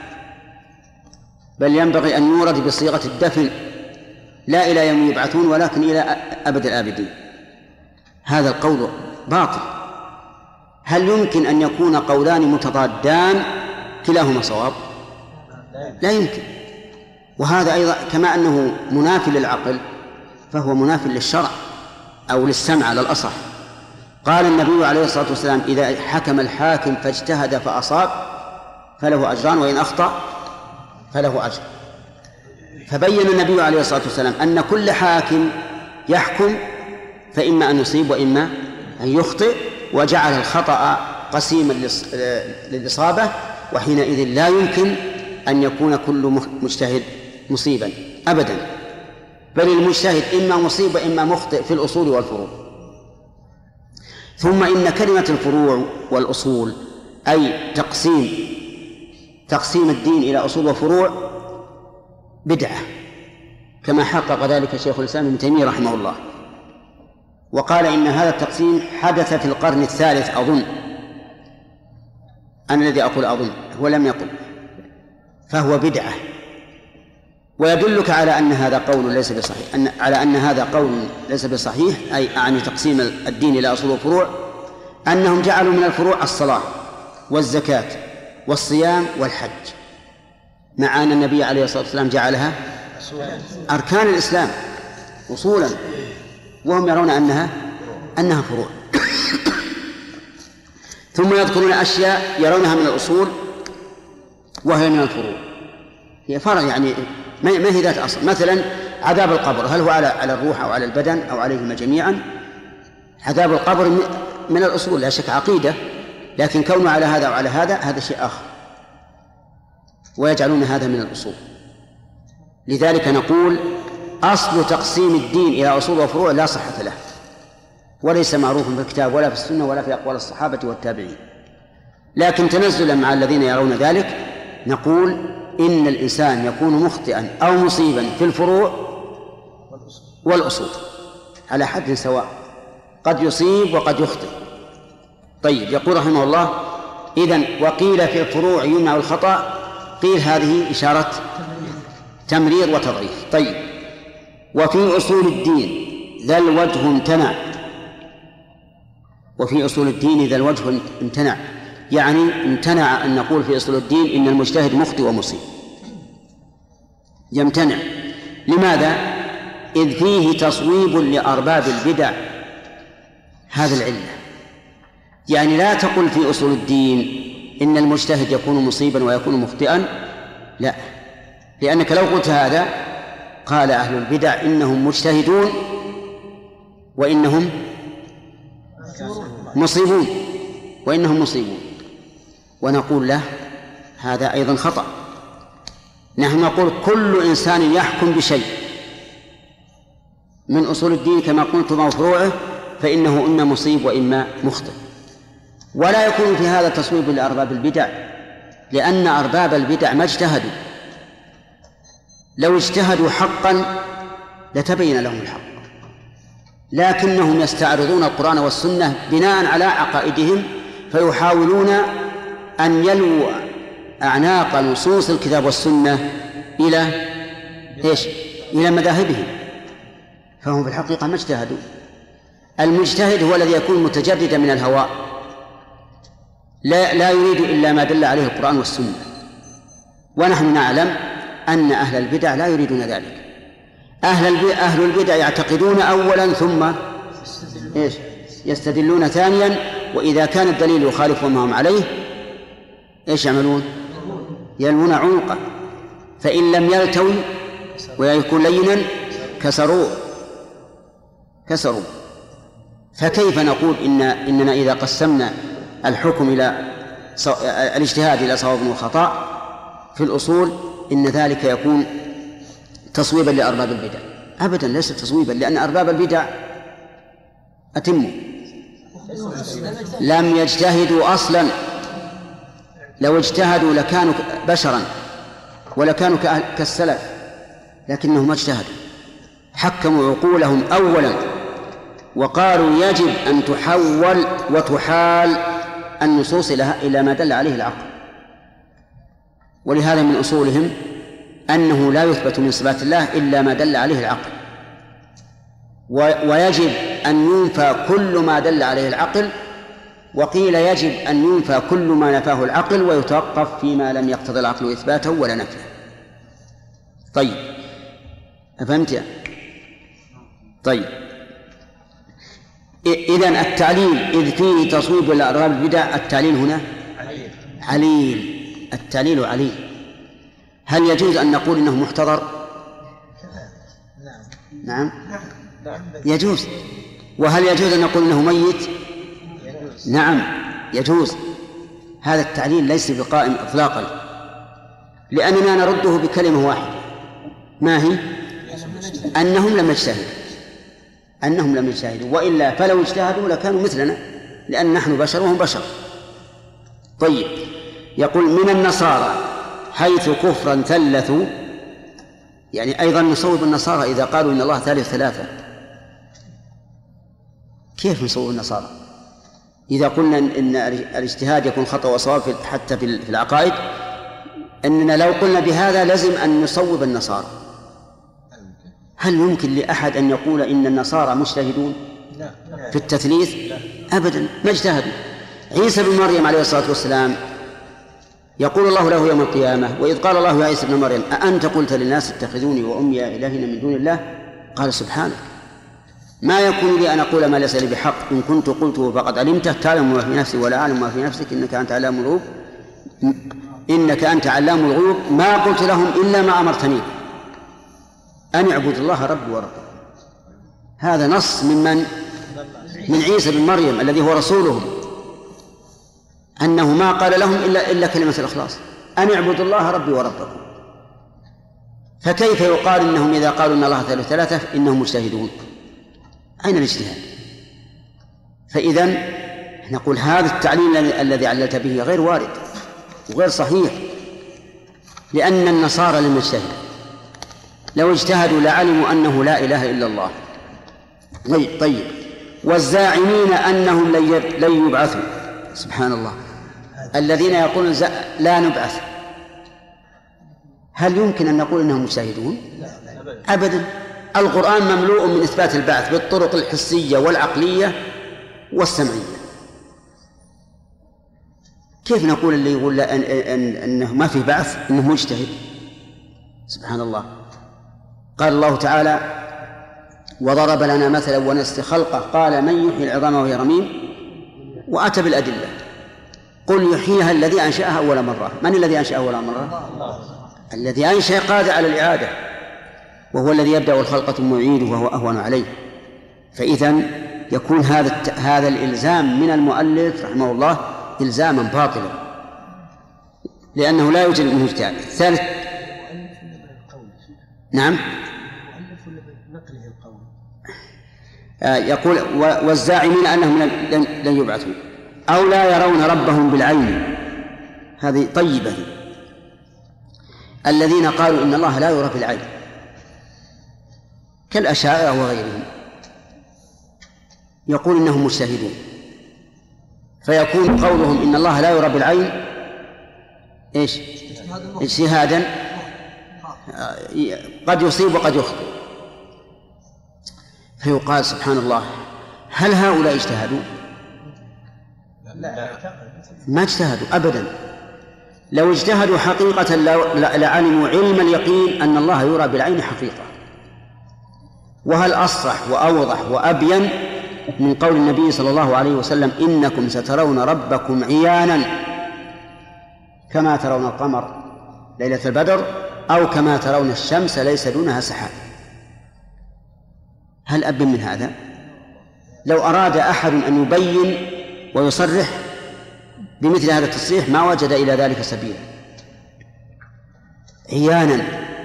بل ينبغي أن يورد بصيغة الدفن، لا إلى يوم يبعثون ولكن إلى أبد الآبدين. هذا القول باطل. هل يمكن أن يكون قولان متضادان كلاهما صواب؟ لا يمكن. وهذا أيضا كما أنه منافي للعقل فهو منافي للشرع أو للسمع على الأصح. قال النبي عليه الصلاة والسلام: إذا حكم الحاكم فاجتهد فأصاب فله أجران وإن أخطأ فله أجر. فبين النبي عليه الصلاة والسلام أن كل حاكم يحكم فإما أن يصيب وإما أن يخطئ، وجعل الخطأ قسيما للإصابة، وحينئذ لا يمكن أن يكون كل مجتهد مصيبا أبدا، بل المجتهد إما مصيب وإما مخطئ في الأصول والفروع. ثم إن كلمة الفروع والأصول أي تقسيم الدين إلى أصول وفروع بدعة، كما حقق ذلك شيخ الإسلام ابن تيمية رحمه الله، وقال إن هذا التقسيم حدث في القرن الثالث أظن، أنا الذي أقول أظن، هو لم يقل، فهو بدعة. ويدلك على أن هذا قول ليس بصحيح، على أن هذا قول ليس بصحيح، أي أعني تقسيم الدين إلى أصول وفروع، أنهم جعلوا من الفروع الصلاة والزكاة والصيام والحج، مع أن النبي عليه الصلاة والسلام جعلها أركان الإسلام أصولا، وهم يرون أنها فروع. ثم يذكرون أشياء يرونها من الأصول وهي من الفروع، هي فرع، يعني ما هي ذات أصل. مثلا عذاب القبر، هل هو على الروح أو على البدن أو عليهما جميعا؟ عذاب القبر من الأصول لا شك، عقيدة، لكن كونه على هذا وعلى هذا شيء آخر، ويجعلون هذا من الأصول. لذلك نقول أصل تقسيم الدين إلى أصول وفروع لا صحة له، وليس معروفا في الكتاب ولا في السنة ولا في أقوال الصحابة والتابعين. لكن تنزلا مع الذين يرون ذلك نقول إن الإنسان يكون مخطئا أو مصيبا في الفروع والأصول على حد سواء، قد يصيب وقد يخطئ. طيب، يقول رحمه الله: إذن وقيل في الفروع يمنع الخطأ، قيل هذه إشارة تمرير وتضعيف. طيب، وفي أصول الدين ذا الوجه امتنع، وفي أصول الدين ذا الوجه امتنع، يعني امتنع أن نقول في أصول الدين إن المجتهد مخطئ ومصيب، يمتنع. لماذا؟ إذ فيه تصويب لأرباب البدع، هذا العلة. يعني لا تقل في أصول الدين إن المجتهد يكون مصيبا ويكون مخطئا، لا، لأنك لو قلت هذا قال أهل البدع إنهم مجتهدون وإنهم مصيبون، ونقول له هذا أيضا خطأ. نحن نقول كل إنسان يحكم بشيء من أصول الدين كما قلت وفروعه فإنه إما مصيب وإما مخطئ، ولا يكون في هذا تصويب لأرباب البدع، لأن أرباب البدع ما اجتهدوا، لو اجتهدوا حقا لتبين لهم الحق، لكنهم يستعرضون القرآن والسنة بناء على عقائدهم، فيحاولون أن يلووا أعناق نصوص الكتاب والسنة إلى مذاهبهم، فهم في الحقيقة ما اجتهدوا. المجتهد هو الذي يكون متجردا من الهواء، لا يريد إلا ما دل عليه القرآن والسنة، ونحن نعلم أن أهل البدع لا يريدون ذلك. أهل البدع يعتقدون أولا ثم يستدلون ثانيا، وإذا كان الدليل يخالف ما هم عليه يعملون؟ يلوون عنقه، فإن لم يلتوي ويكون لينا كسروه. فكيف نقول إننا إذا قسمنا الحكم إلى الاجتهاد إلى صواب وخطأ في الأصول إن ذلك يكون تصويبا لأرباب البدع. أبدا ليس تصويبا، لأن أرباب البدع أتموا لم يجتهدوا أصلا. لو اجتهدوا لكانوا بشرا ولكانوا كالسلف، لكنهم ما اجتهدوا، حكموا عقولهم أولا وقالوا يجب أن تحول وتحال النصوص إلى ما دل عليه العقل. ولهذا من أصولهم أنه لا يثبت من صفات الله إلا ما دل عليه العقل، ويجب أن ينفى كل ما دل عليه العقل، وقيل يجب أن ينفى كل ما نفاه العقل ويتوقف فيما لم يقتضي العقل إثباته ولا نفيه. طيب أفهمت؟ طيب إذن التعليل إذ فيه تصويب لأرباب البدع، التعليل هنا عليل، التعليل عليل. هل يجوز أن نقول إنه محتضر؟ نعم يجوز. وهل يجوز أن نقول إنه ميت؟ نعم يجوز. هذا التعليل ليس بقائم إطلاقا، لأننا نرده بكلمة واحدة، ما هي؟ أنهم لم يجتهدوا، وإلا فلو اجتهدوا لكانوا مثلنا، لأن نحن بشر وهم بشر. طيب يقول من النصارى حيث كفرا ثلثوا، يعني أيضا نصوب النصارى إذا قالوا إن الله ثالث ثلاثة. كيف نصوب النصارى إذا قلنا إن الاجتهاد يكون خطأ وصواب حتى في العقائد؟ أننا لو قلنا بهذا لازم أن نصوب النصارى. هل يمكن لأحد أن يقول إن النصارى مجتهدون في التثليث؟ أبدا، ما اجتهدوا. عيسى بن مريم عليه الصلاة والسلام يقول الله له يوم القيامة: وإذ قال الله يا عيسى بن مريم أأنت قلت للناس اتخذوني وأمي إلهين من دون الله؟ قال سبحانك ما يكون لي أن أقول ما ليس لي بحق، إن كنت قلته فقد علمته، تعلم ما في نفسي ولا أعلم ما في نفسك، إنك أنت علام الغيوب، ما قلت لهم إلا ما أمرتني أن اعبدوا الله ربي وربكم. هذا نص من عيسى بن مريم الذي هو رسولهم، أنه ما قال لهم إلا كلمة الإخلاص: أن اعبدوا الله ربي وربكم. فكيف يقال إنهم إذا قالوا إن الله ثالث ثلاثة إنهم مجتهدون؟ أين الاجتهاد؟ فإذن نقول هذا التعليل الذي عللت به غير وارد وغير صحيح، لأن النصارى لم يجتهدوا، لو اجتهدوا لعلموا أنه لا إله إلا الله. طيب والزاعمين أنهم لن يبعثوا، سبحان الله، الذين يقولون لا نبعث، هل يمكن أن نقول إنهم مجتهدون؟ أبدا. القرآن مملوء من إثبات البعث بالطرق الحسية والعقلية والسمعية. كيف نقول اللي يقول أنه ما في بعث إنه مجتهد؟ سبحان الله. قال الله تعالى: وضرب لنا مثلا ونسي خلقه قال من يحيي العظام وهي رميم، وأتى بالأدلة. قل يحييها الذي أنشأها أول مرة. من الذي أنشأها أول مرة؟ الذي أنشأ قادر على الإعادة، وهو الذي يبدأ الخلق ثم يعيده وهو أهون عليه. فإذن يكون هذا الإلزام من المؤلف رحمه الله إلزاما باطلا، لأنه لا يوجد منه اجتهاد. الثالث نعم يقول: والزاعمين أنهم لن يبعثوا أو لا يرون ربهم بالعين. هذه طيبة. الذين قالوا إن الله لا يرى بالعين كالأشاعرة وغيرهم يقول إنهم مجتهدون، فيكون قولهم إن الله لا يرى بالعين إيش؟ اجتهادا قد يصيب وقد يخطئ. فيقال سبحان الله، هل هؤلاء اجتهدوا؟ ما اجتهدوا أبدا. لو اجتهدوا حقيقة لعلموا علم اليقين أن الله يرى بالعين حقيقة. وهل أصرح وأوضح وأبين من قول النبي صلى الله عليه وسلم: إنكم سترون ربكم عيانا كما ترون القمر ليلة البدر أو كما ترون الشمس ليس دونها سحاب. هل أبين من هذا؟ لو أراد أحد أن يبين ويصرح بمثل هذا التصريح ما وجد إلى ذلك سبيلا. عيانا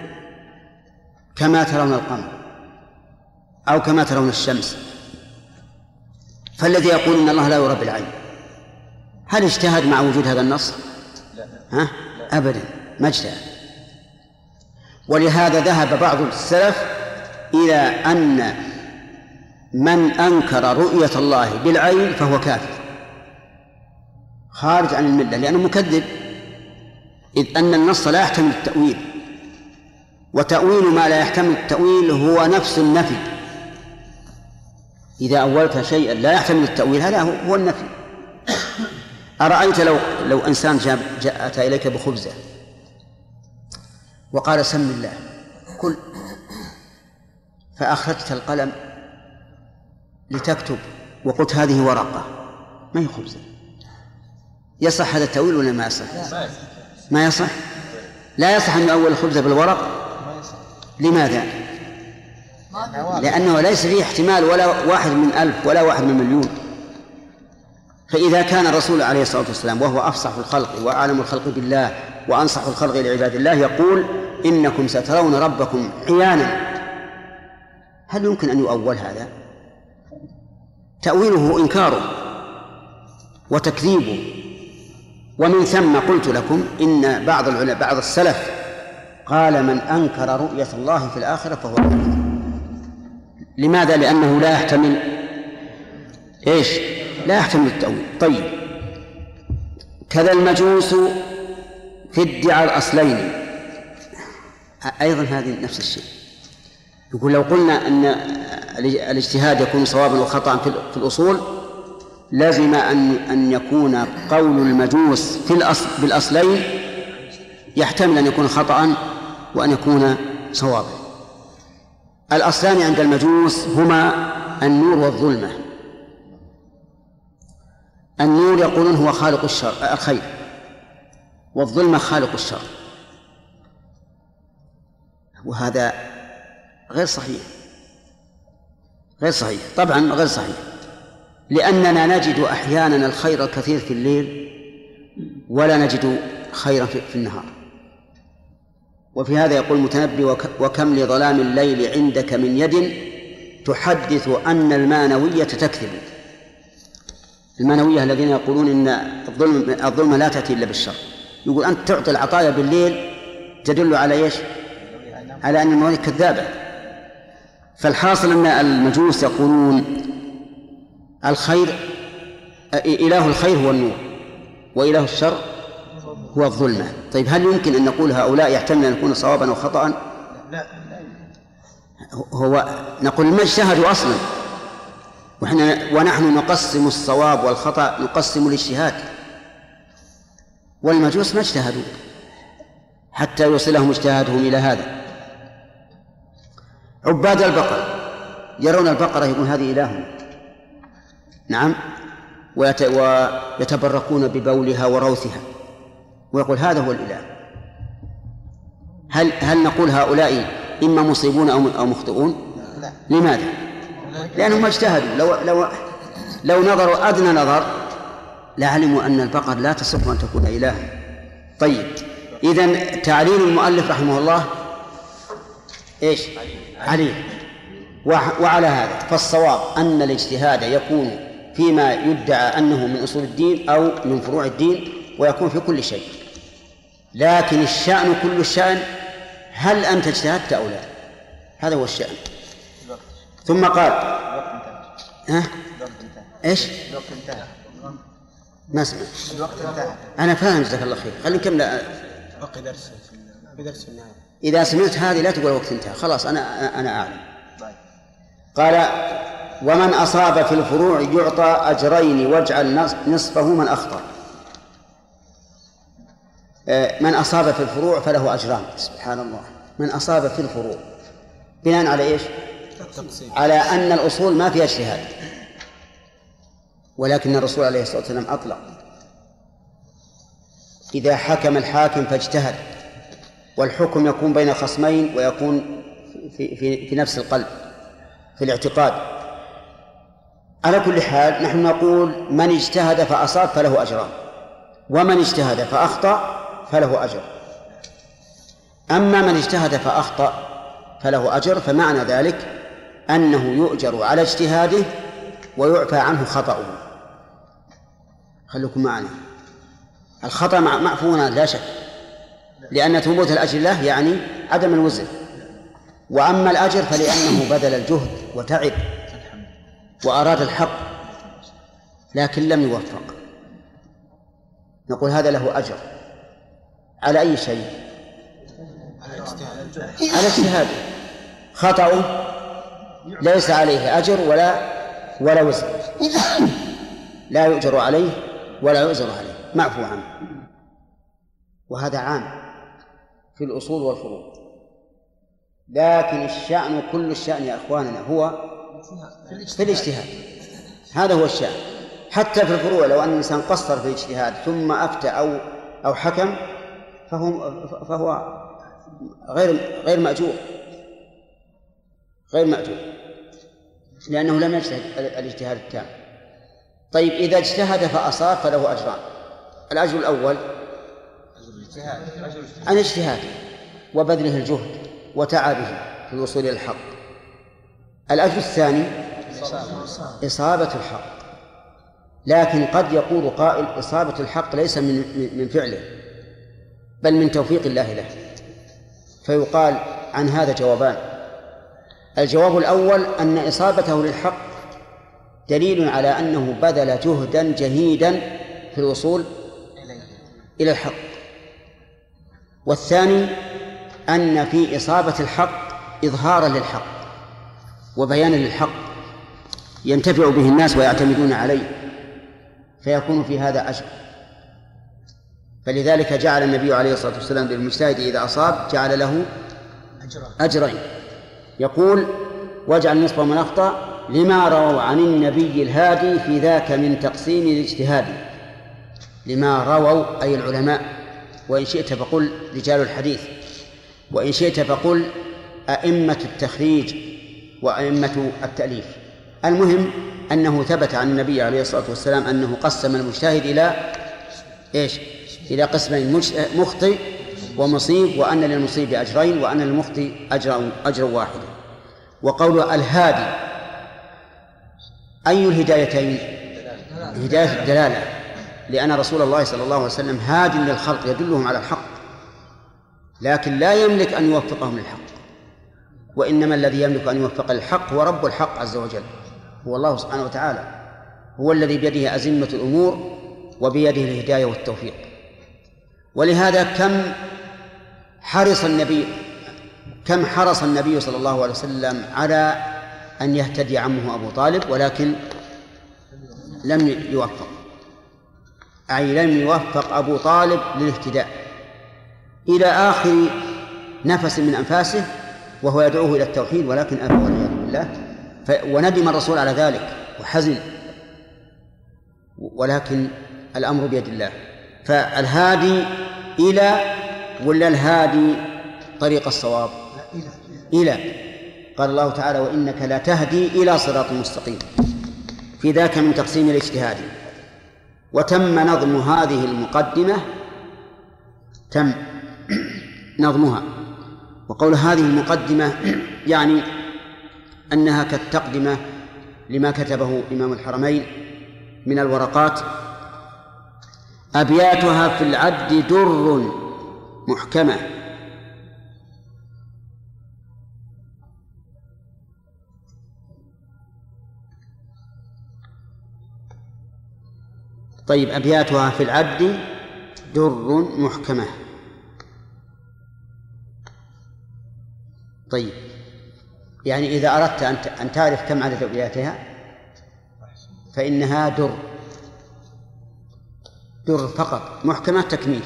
كما ترون القمر أو كما ترون الشمس، فالذي يقول إن الله لا يرى بالعين هل اجتهد مع وجود هذا النص؟ ها؟ أبدا ما اجتهد. ولهذا ذهب بعض السلف إلى أن من أنكر رؤية الله بالعين فهو كافر خارج عن الملة، لأنه مكذب، إذ أن النص لا يحتمل التأويل، وتأويل ما لا يحتمل التأويل هو نفس النفي. إذا أولت شيئا لا يحتمل التأويل هذا هو النفي. أرأيت لو إنسان أتى إليك بخبزة وقال سم الله كل، فأخرجت القلم لتكتب وقلت هذه ورقة، ما هي خبزة، يصح هذا التأويل ولا ما يصح؟ ما يصح. لا يصح أن يؤول الخبزة بالورق. لماذا؟ لأنه ليس فيه احتمال ولا واحد من 1000 ولا واحد من مليون. فإذا كان الرسول عليه الصلاة والسلام وهو أفصح الخلق وأعلم الخلق بالله وأنصح الخلق لعباد الله يقول إنكم سترون ربكم عيانا، هل يمكن أن يؤول هذا؟ تأويله إنكاره وتكذيبه. ومن ثم قلت لكم إن بعض العلماء بعض السلف قال من أنكر رؤية الله في الآخرة فهو كافر. لماذا؟ لأنه لا يحتمل إيش؟ لا يحتمل التأويل. طيب، كذا المجوس في ادعاء الأصلين أيضا هذه نفس الشيء. يقول لو قلنا أن الاجتهاد يكون صوابا وخطأ في الأصول لازم أن يكون قول المجوس بالأصلين يحتمل أن يكون خطأ وأن يكون صوابا. الأصلان عند المجوس هما النور والظلمة. النور يقولون هو خالق الخير، والظلمة خالق الشر، وهذا غير صحيح. غير صحيح طبعا، غير صحيح، لأننا نجد أحيانا الخير الكثير في الليل ولا نجد خيرا في النهار. وفي هذا يقول المتنبي وكم لظلام الليل عندك من يد تحدث أن المانوية تكذب. المانوية الذين يقولون إن الظلم لا تأتي إلا بالشر، يقول أنت تعطي العطايا بالليل تدل على إيش؟ على أن المانوية كذابة. فالحاصل أن المجوس يقولون الخير إله الخير هو النور وإله الشر هو الظلمة. طيب هل يمكن أن نقول هؤلاء يحتمل أن يكون صوابا أو خطأ؟ لا. هو نقول ما اجتهدوا أصلا، ونحن نقسم الصواب والخطأ نقسم الاجتهاد، والمجوس ما اجتهدوا حتى يوصلهم اجتهادهم إلى هذا. عباد البقر يرون البقرة يقول هذه إلههم، نعم، ويتبركون ببولها وروثها ويقول هذا هو الإله. هل نقول هؤلاء إما مصيبون أو مخطئون؟ لا. لماذا؟ لأنهم اجتهدوا. لو نظروا أدنى نظر لعلموا أن البقر لا تصح أن تكون إلها. طيب، إذن تعليل المؤلف رحمه الله إيش؟ عليه. وعلى هذا فالصواب أن الاجتهاد يكون فيما يدعى أنه من أصول الدين أو من فروع الدين، ويكون في كل شيء. لكن الشأن كل الشأن هل أنت اجتهدت أو لا؟ هذا هو الشأن. ثم قال إيش؟ ما سمعت. أنا فاهم جزاك الله خير. خلينا نكمل. بقي درس في النهاية. إذا سمعت هذه لا تقول وقت انتهى، خلاص أنا أعلم. قال ومن أصاب في الفروع يعطى أجرين واجعل نصفه من أخطأ. من أصاب في الفروع فله أجران. سبحان الله، من أصاب في الفروع بناء على إيش؟ على أن الأصول ما فيها اجتهاد، ولكن الرسول عليه الصلاة والسلام أطلق إذا حكم الحاكم فاجتهد، والحكم يكون بين خصمين ويكون في نفس القلب في الاعتقاد. على كل حال نحن نقول من اجتهد فأصاب فله أجران، ومن اجتهد فأخطأ فله أجر. أما من اجتهد فأخطأ فله أجر، فمعنى ذلك أنه يؤجر على اجتهاده ويعفى عنه خطأه. خلوكم معنا، الخطأ معفو لا شك، لأن ثبوت الأجر له يعني عدم الوزر. وأما الأجر فلأنه بذل الجهد وتعب وأراد الحق لكن لم يوفق، نقول هذا له أجر على أي شيء؟ على اجتهاده. خطأه ليس عليه أجر ولا وزر، لا يؤجر عليه ولا يؤجر عليه، معفو عنه. وهذا عام في الأصول والفروع، لكن الشأن كل الشأن يا أخواننا هو في الاجتهاد، هذا هو الشأن. حتى في الفروع لو أن الإنسان قصر في الاجتهاد ثم أفتى أو حكم فهو غير مأجور، لأنه لم يجتهد الاجتهاد التام. طيب إذا اجتهد فأصاب فله أجران. الأجر الأول عن اجتهاده وبذله الجهد وتعبه في الوصول إلى الحق. الأجر الثاني إصابة الحق. لكن قد يقول قائل إصابة الحق ليس من فعله بل من توفيق الله له، فيقال عن هذا جوابان. الجواب الأول أن إصابته للحق دليل على أنه بذل جهدا جهيدا في الوصول إلى الحق. والثاني أن في إصابة الحق إظهارا للحق وبيانا للحق ينتفع به الناس ويعتمدون عليه، فيكون في هذا أجر. فلذلك جعل النبي عليه الصلاة والسلام للمجتهد إذا أصاب جعل له أجرين. يقول واجعل نصف من أخطأ لما رووا عن النبي الهادي في ذاك من تقسيم الاجتهاد. لما رووا أي العلماء، وإن شئت فقل رجال الحديث، وإن شئت فقل أئمة التخريج وأئمة التأليف. المهم أنه ثبت عن النبي عليه الصلاة والسلام أنه قسم المجتهد إلى قسمين: مخطئ ومصيب، وأن للمصيب أجرين وأن للمخطئ أجر واحد. وقول الهادي أي الهدايتين؟ هداية الدلالة، لأن رسول الله صلى الله عليه وسلم هاد للخلق يدلهم على الحق، لكن لا يملك أن يوفقهم للحق، وإنما الذي يملك أن يوفق للحق هو رب الحق عز وجل، هو الله سبحانه وتعالى، هو الذي بيده أزمة الأمور وبيده الهداية والتوفيق. ولهذا كم حرص النبي صلى الله عليه وسلم على أن يهتدي عمه أبو طالب، ولكن لم يوفق، أي لم يوفق أبو طالب للاهتداء إلى آخر نفس من أنفاسه وهو يدعوه إلى التوحيد، ولكن أبى والعياذ بالله. وندم الرسول على ذلك وحزن، ولكن الأمر بيد الله. فالهادي إلى ولا الهادي طريق الصواب؟ إلى. قال الله تعالى: وإنك لا تهدي إلى صراط مستقيم. في ذاك من تقسيم الاجتهاد. وتم نظم هذه المقدمة، تم نظمها. وقول هذه المقدمة يعني أنها كالتقدمة لما كتبه إمام الحرمين من الورقات: أبياتها في العد در محكمة. طيب، أبياتها في العد در محكمة. طيب، يعني إذا أردت أن تعرف كم عدد أبياتها فإنها در فقط، محكمة تكميل.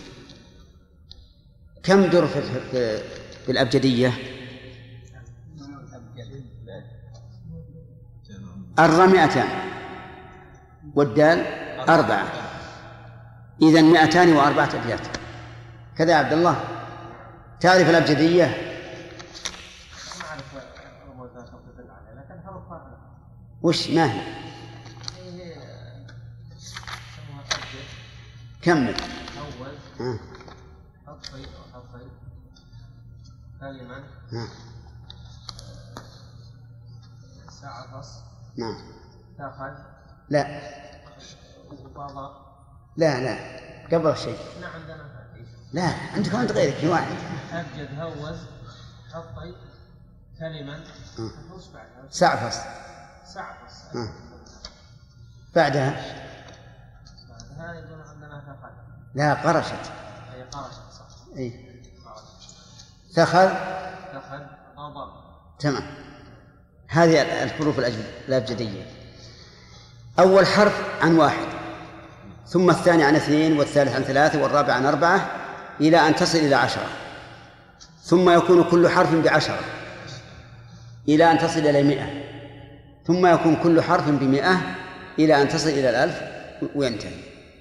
كم در في الأبجدية؟ 400 والدال 4، إذن 204 أبيات. كذا يا عبد الله، تعرف الأبجدية؟ وش ما هي؟ كمل. أول حطي كلمة نعم سعفص نعم تأخذ لا وضع. لا قبل الشيء. لا عندنا هذه. لا عندكم عند غيرك في واحد. أبجد هوز حطي كلمة وش بعدها؟ سعفص. سعفص. بعدها يقول عندنا ثخل. لا قرشت. هي قرشت صح. اي ثخل ضبط. تمام. هذه الحروف الأبجدية. أول حرف عن 1، ثم الثاني عن 2، والثالث عن 3، والرابع عن 4، إلى أن تصل إلى 10، ثم يكون كل حرف ب10 إلى أن تصل إلى 100، ثم يكون كل حرف ب100 إلى أن تصل إلى 1000 وينتهي.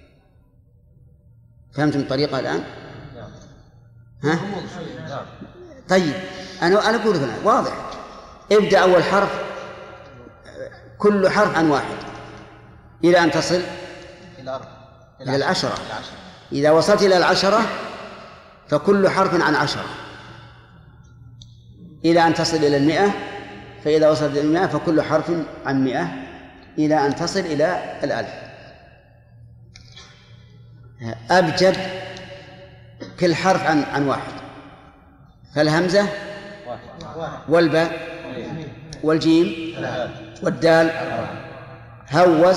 فهمتم الطريقة الآن؟ ها؟ طيب أنا أقول هنا واضح. ابدأ أول حرف كل حرف عن 1 إلى أن تصل إلى 10. إذا وصلت إلى 10 فكل حرف عن 10 إلى أن تصل إلى 100، فإذا وصلت إلى 100 فكل حرف عن 100 إلى أن تصل إلى 1000. أبجد كل حرف عن 1، فالهمزة والباء والجيم والدال، هوز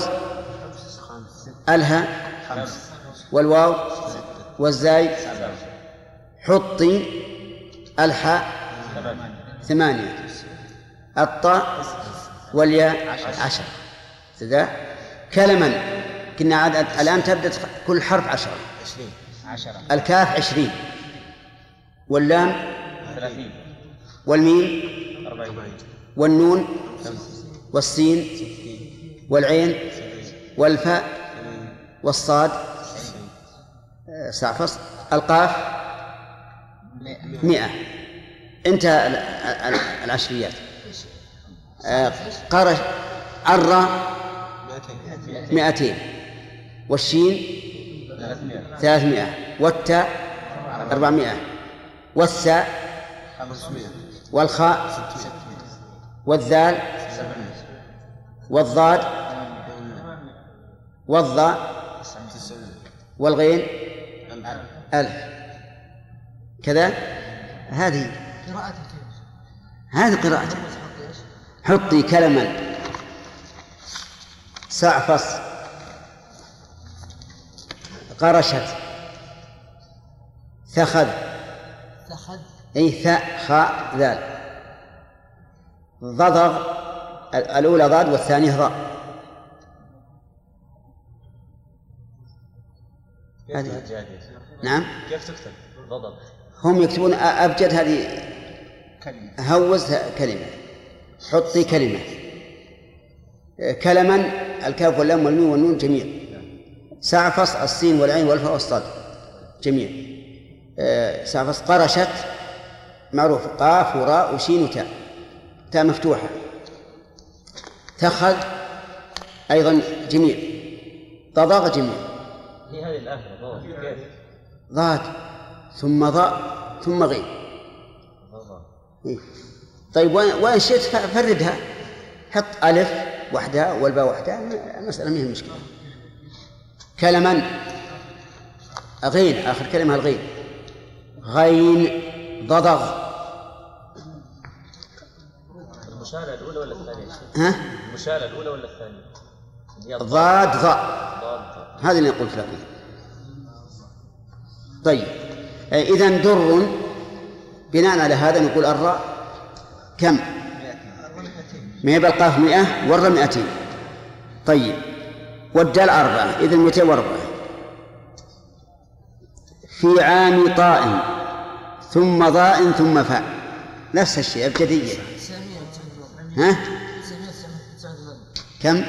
الها والواو والزاي، حطي الحاء 8، الطاء والياء 10. كذا كلما كنا عدد الآن تبدأ كل حرف 10. الكاف 20، واللام 30، والميم 40، والنون والسين والعين والفاء والصاد سعفص، القاف 100. انتهى العشريات. قرش عرى 200، والشين 300، والتاء 400، والثاء 500، والخاء والذال والضاد والضاء والغين 1000. كذا هذه قراءة. حطي كلما سعفص قرشت ثخذ أي ثاء خاء ذال، ضضغ الأولى ضاد والثانية ضاء. نعم كيف تكتب ضضغ؟ هم يكتبون أبجد هذه هوز كلمة، حطي كلمة. كلما الكاف واللام والميم والنون جميع، سعفص السين والعين والفاء والصاد جميع. سعفص قرشت معروف، قاف وراء وشين وتاء، تاء مفتوحة. تخذ أيضا جميع، ضضغ جميع. هي هذه الآخرة ضضغ كيف؟ ضاد ثم ضاء ثم غين. طيب وين شئت فردها، حط ألف وحدها والباء وحدها، المسألة ما هي مشكلة. كلما غين آخر كلمة الغين، غين ضضغ. المشالة الأولى ولا الثانية؟ ها؟ المشالة الأولى ولا الثانية؟ ضاد ضاء، هذا اللي قلت لك. طيب إذن در بناء على هذا نقول الراء كم؟ 100 بالقاف 100 والراء 200. طيب والدال 4، إذن 204. في عام طاء ثم ضاء ثم فاء، نفس الشيء أبجدية. ها؟ كم؟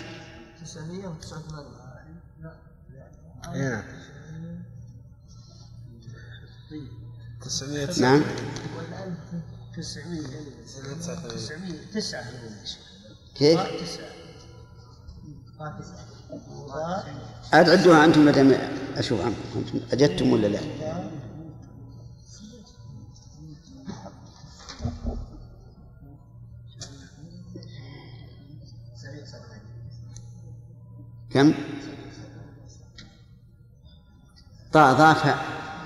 900. نعم 900 كيف؟ عدوها أنتم مدام أشوف عنكم أنتم أجدتم ولا لا؟ كم؟ طاء ضافها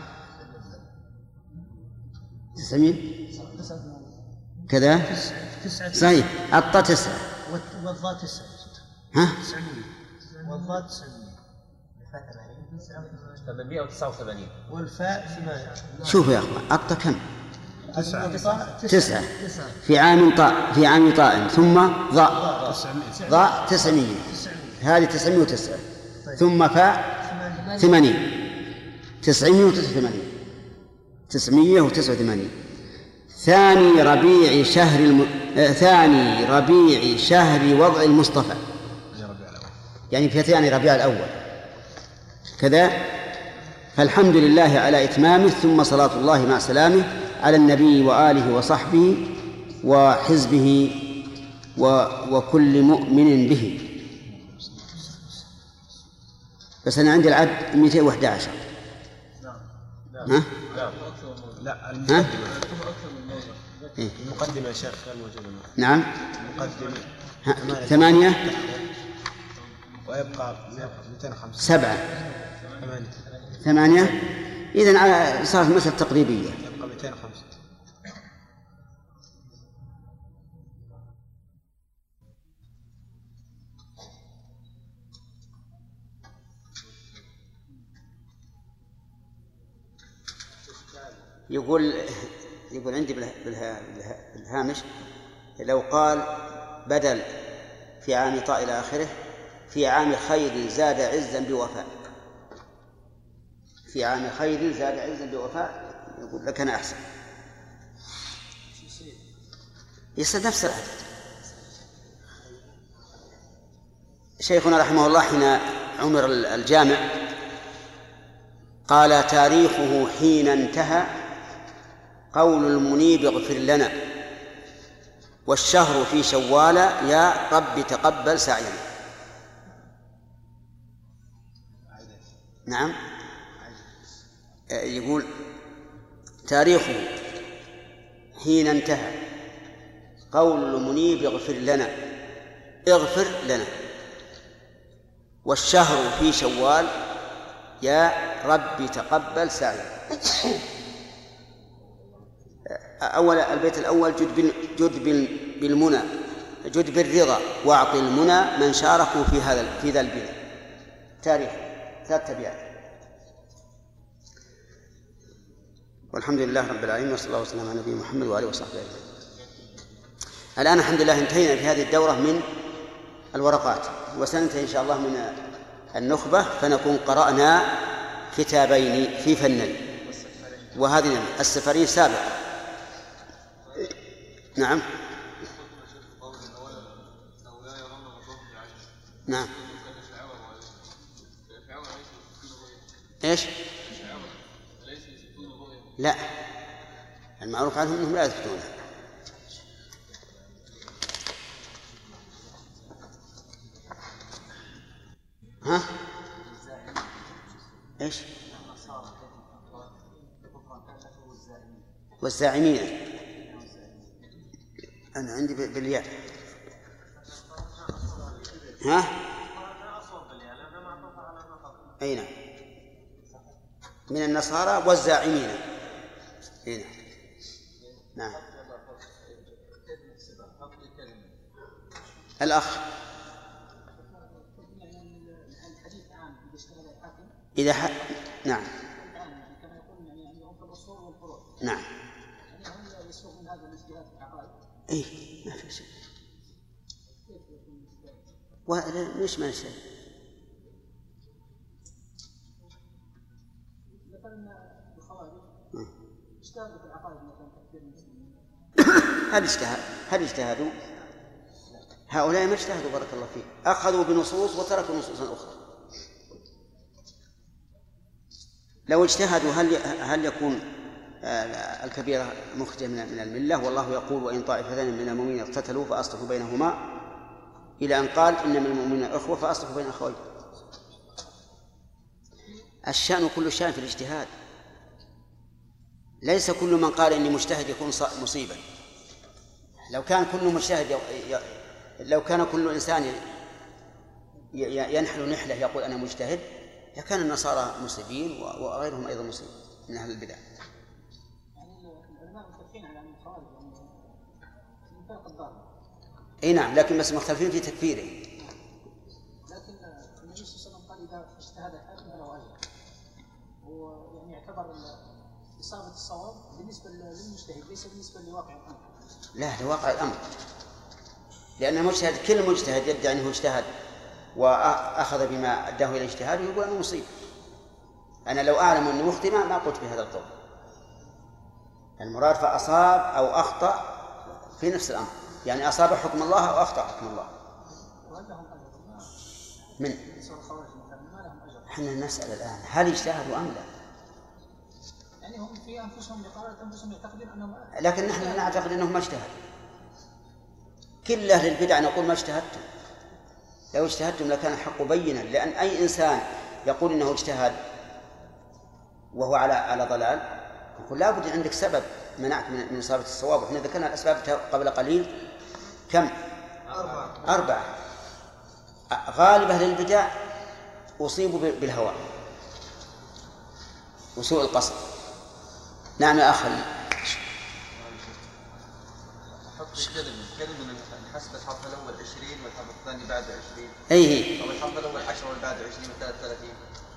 900 كذا صحيح. الطاء 9 والضاء 9. ها 900 والضاء 900 889 والفاء 8. شوفوا يا أخوان الطاء كم؟ 9 في عام طاء ثم ضاء 900 هذه 909 ثم فاء 80 989 ثاني ربيع شهر وضع المصطفى يعني في ثاني ربيع الأول كذا. فالحمد لله على إتمامه ثم صلاة الله مع سلامه على النبي وآله وصحبه وحزبه وكل مؤمن به. بس أنا عندي العد 211. ها؟ لا المقدمة يا شيخ غير موجودة. نعم المقدمة 8 ويبقى 205 7 8 إذن صارت مسألة تقريبية. يبقى 205. يقول عندي بالهامش لو قال بدل في عام طاء إلى آخره في عام خير زاد عزا بوفاء، في عام خير زاد عزا بوفاء، يقول لك أنا أحسن يصير نفس العدد. شيخنا رحمه الله حين عمر الجامع قال تاريخه حين انتهى قول المنيب اغفر لنا والشهر في شوال يا رب تقبل سعينا. نعم يقول تاريخه حين انتهى قول المنيب اغفر لنا والشهر في شوال يا رب تقبل سعينا. أولا البيت الأول جد بالرضا واعطي المنى من شاركوا في ذا البناء. تاريخ 3 أبيات. والحمد لله رب العالمين وصلى الله وسلم على نبينا محمد وآله وصحبه أجمعين. الآن الحمد لله انتهينا في هذه الدورة من الورقات وسننتهي إن شاء الله من النخبة فنكون قرأنا كتابين في فنين وهذه السفرين سابقة. نعم نعم ايش؟ لا المعروف عنهم انهم لا يثبتون. ها ايش؟ والزاعمين أنا عندي بالياء. ها؟ أي نعم من النصارى والزاعمين. أي نعم. الأخ إذا نعم نعم إيه ما في شيء ليش ما شيء. هل اجتهدوا؟ هؤلاء ما اجتهدوا بارك الله فيه، أخذوا بنصوص وتركوا نصوصا أخرى. لو اجتهدوا هل يكون الكبيرة مخرجة من الملة؟ والله يقول وإن طائفتان من المؤمنين اقتتلوا فأصلحوا بينهما إلى أن قال إنما المؤمنون إخوة فأصلحوا بين أخوين. الشأن كل شأن في الاجتهاد. ليس كل من قال إني مجتهد يكون مصيبا. لو كان كل مجتهد لو كان كل إنسان ينحل نحلة يقول أنا مجتهد لكان النصارى مصيبين وغيرهم أيضا مصيب من أهل البدع. اي نعم، لكن بس مختلفين في تكفيره. لكن النبي صلى الله عليه وسلم قال اذا اجتهد الحاكم فله اجر، ويعني يعتبر اصابه الصواب بالنسبه للمجتهد ليس بالنسبه لواقع الامر. لا، لواقع الامر، لان المجتهد كل مجتهد يدعي انه اجتهد واخذ بما اداه الى اجتهاده يقول انه مصيب. انا لو اعلم اني مخطئ ما قلت بهذا القول. المراد فاصاب او اخطا في نفس الامر، يعني أصاب حكم الله أو أخطأ حكم الله. من احنا نسأل الآن هل اجتهدوا أم لا؟ يعني هم في أنفسهم بقرارة أنفسهم يعتقدون أنهم، لكن نحن نعتقد أنهم ما اجتهدوا. كل أهل البدع نقول ما اجتهدتم. لو اجتهدتم لكان الحق بينا، لأن أي إنسان يقول إنه اجتهد وهو على ضلال يقول لا بد عندك سبب منعك من إصابة الصواب. وإحنا ذكرنا الأسباب قبل قليل كم؟ 4. غالب أهل البدع أصيبوا بالهوى وسوء القصد. نعم يا أخي. حط كلمة حسب الحرف الأول 20 والحرف الثاني بعد 20. أي أو الحرف الأول 10 والبعد 20 و33.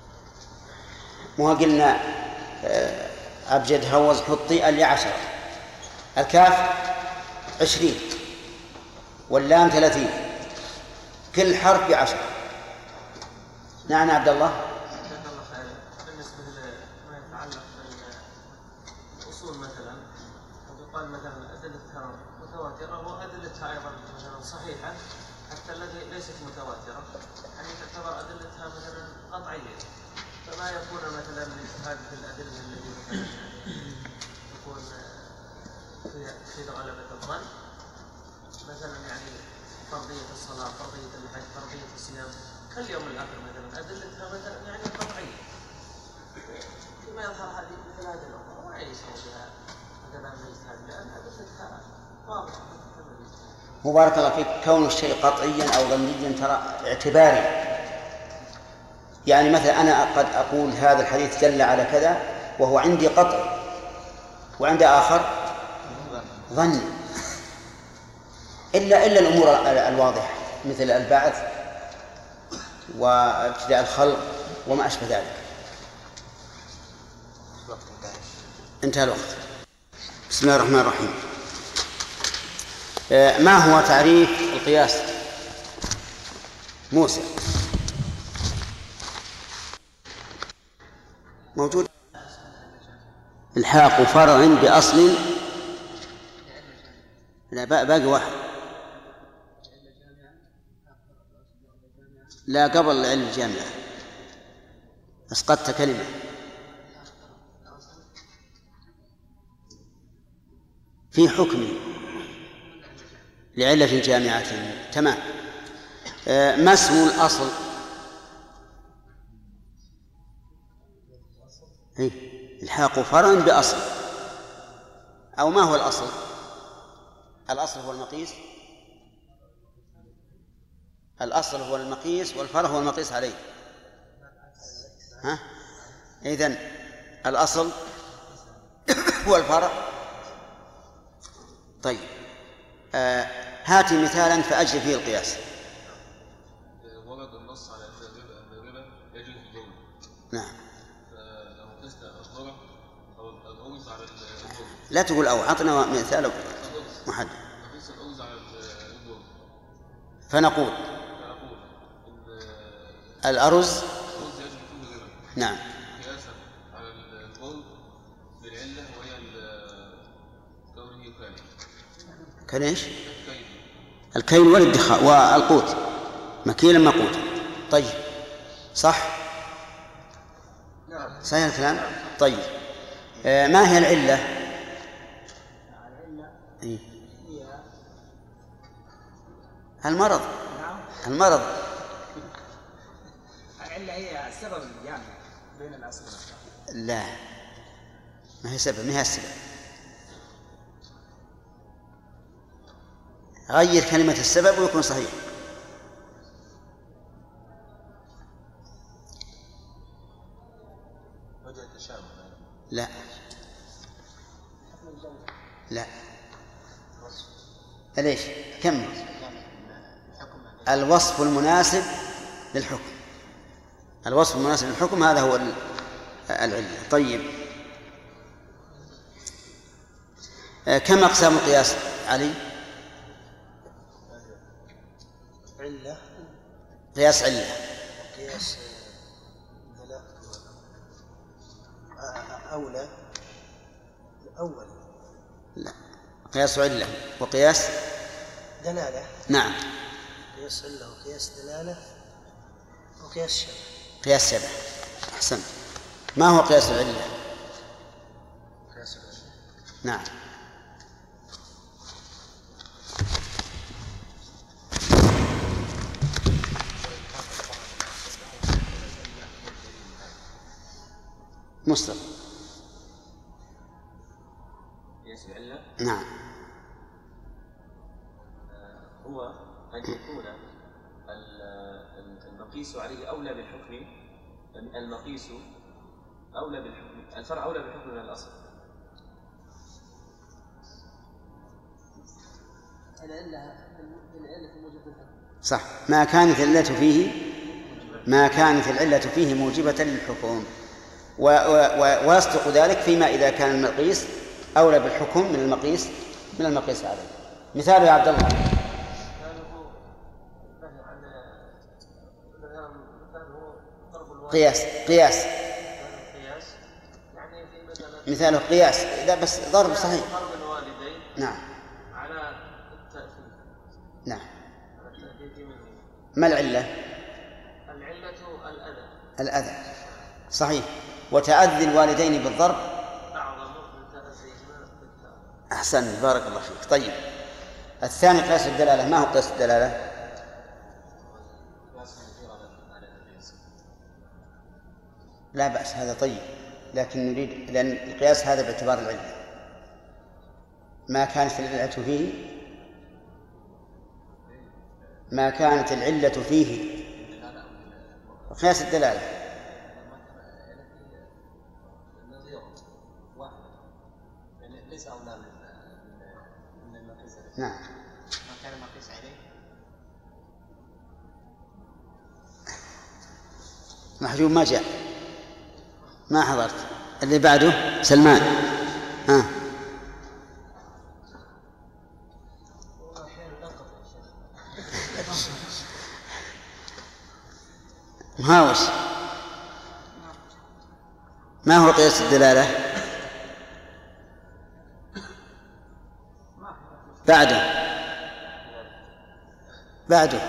مو قلنا أبجد هوز حطي اللي 10. الكاف 20 واللام 30 كل حرف ب10. نعم عبد الله. بالنسبة لما يتعلق بالأصول مثلا يقال مثلا أدلتها متواترة وأدلتها أيضا مثلا صحيحة حتى التي ليست متواترة يعني تعتبر أدلتها مثلا قطعية، فما يكون مثلا هذه الأدلة التي مثلا يكون في غلبة الظن مثلا يعني فرضية الصلاة، فرضية الحج، فرضية الصيام كاليوم الآخر مثلا أدلتها مثلا يعني قطعية، فيما يظهر هذه مثل هذه الأمور وما يسوي بها مثلا الاجتهاد لأن أدلتها واضحة. مبارك الله فيك. كون الشيء قطعيا أو ظنيا ترى اعتباري. يعني مثلا أنا قد أقول هذا الحديث دل على كذا وهو عندي قطع وعند آخر ظني، إلا الأمور الواضحة مثل البعث وابتداء الخلق وما أشبه ذلك. انتهى الوقت. بسم الله الرحمن الرحيم. ما هو تعريف القياس؟ موسى موجود. الحاق فرع بأصل. لا باقي واحد. لا قبل العلم الجامعة أسقطت كلمة. في حكم لعلة جامعة. تمام. ما اسم الأصل؟ الحاق فرع بأصل. أو ما هو الأصل؟ الأصل هو المقيس. الأصل هو المقيس والفرع هو المقيس عليه. إذن الأصل هو الفرع. طيب هاتي مثالا فأجري فيه القياس. ورد النص على أن الربا يجوز الظلم. نعم. لو قست الظلم أو الأوز على الظلم. لا تقول أو، عطنا مثال محدد. نقيس الأوز على الظلم فنقول إن الأرز الأوز يجوز فيه الربا. نعم. قياسا على الظلم بالعلة وهي كونه كامل. كان ايش؟ الكيل والادخار والقوت، مكيلا مقوتا. طيب صح؟ صحيح الكلام. طيب ما هي العلة؟ المرض. المرض. العلة هي السبب الجامع بين الأصل. لا، ما هي سبب، ما هي السبب. غير كلمة السبب ويكون صحيح. وجه التشابه. لا لا. ليش؟ كمل. الوصف المناسب للحكم. الوصف المناسب للحكم هذا هو العلة. طيب، كم أقسام القياس علي؟ علة، قياس علة، قياس أولى، الأول. لا، قياس علة وقياس دلالة. نعم. قياس علة وقياس دلالة وقياس شبه. قياس شبه. أحسن. ما هو قياس العلة؟ قياس العلة. نعم. مصدر. قياس العلة نعم. هو أن يكون المقيس عليه أولى بالحكم، المقيس أولى بالحكم، الفرع أولى بالحكم من الأصل. العلة موجبة الحكم. صح. ما كانت العلة فيه موجبة للحكم، ويصدق ذلك فيما إذا كان المقيس أولى بالحكم من المقيس عليه. مثال يا عبد الله. قياس مثاله قياس، لا بس ضرب صحيح. ضرب الوالدين نعم على التأثير. نعم. على التأثير منه. ما العلة؟ العلة الأذى. صحيح. وتأذي الوالدين بالضرب أعظم من تأذيهما بالتأثير. أحسن، بارك الله فيك. طيب، الثاني قياس الدلالة. ما هو قياس الدلالة؟ لا بأس، هذا طيب، لكن نريد، لأن القياس هذا باعتبار العلة. ما كانت العلة فيه قياس الدلالة. ليس أولى من المقيس. نعم. ما كان المقيس عليه. محجوب ما جاء، ما حضرت. اللي بعده سلمان. مهاوش. ما هو قياس الدلالة؟ بعده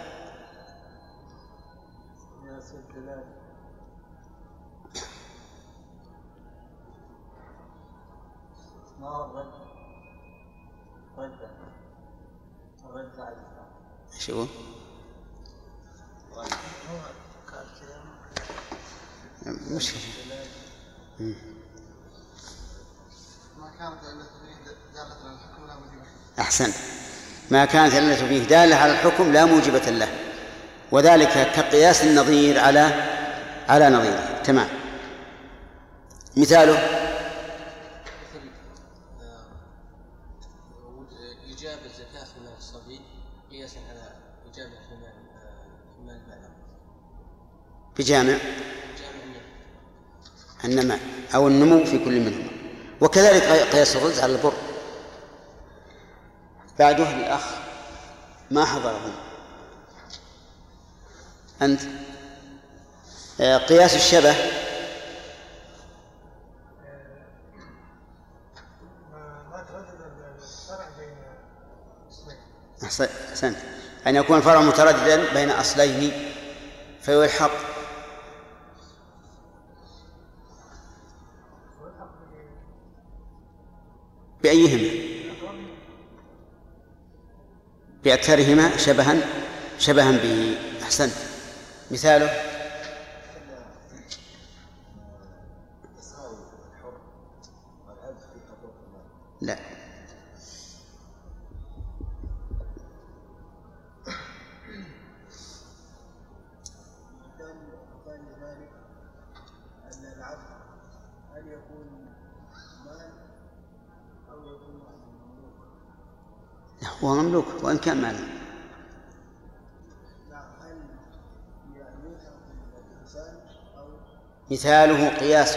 شو مشكلة. ما كانت العلة فيه دالة على الحكم لا موجبة. أحسن. ما كانت العلة فيه دالة على الحكم لا موجبة له، وذلك كقياس النظير على نظيره. تمام. مثاله إيجاب الزكاة في مال الصبي قياسا على إيجابه في مال البالغ. بجامع النماء أو النمو في كل منهما. وكذلك قياس الرز على البر. بعده الأخ ما حضره أنت. قياس الشبه. ما تردد الفرع بين اسمين. أحسنت. أن يكون الفرع مترددا بين أصلين فيلحق بأيهما؟ بأكثرهما شبها به. أحسنت. مثاله لا. هو مملوك وإن كان مالا. مثاله قياس.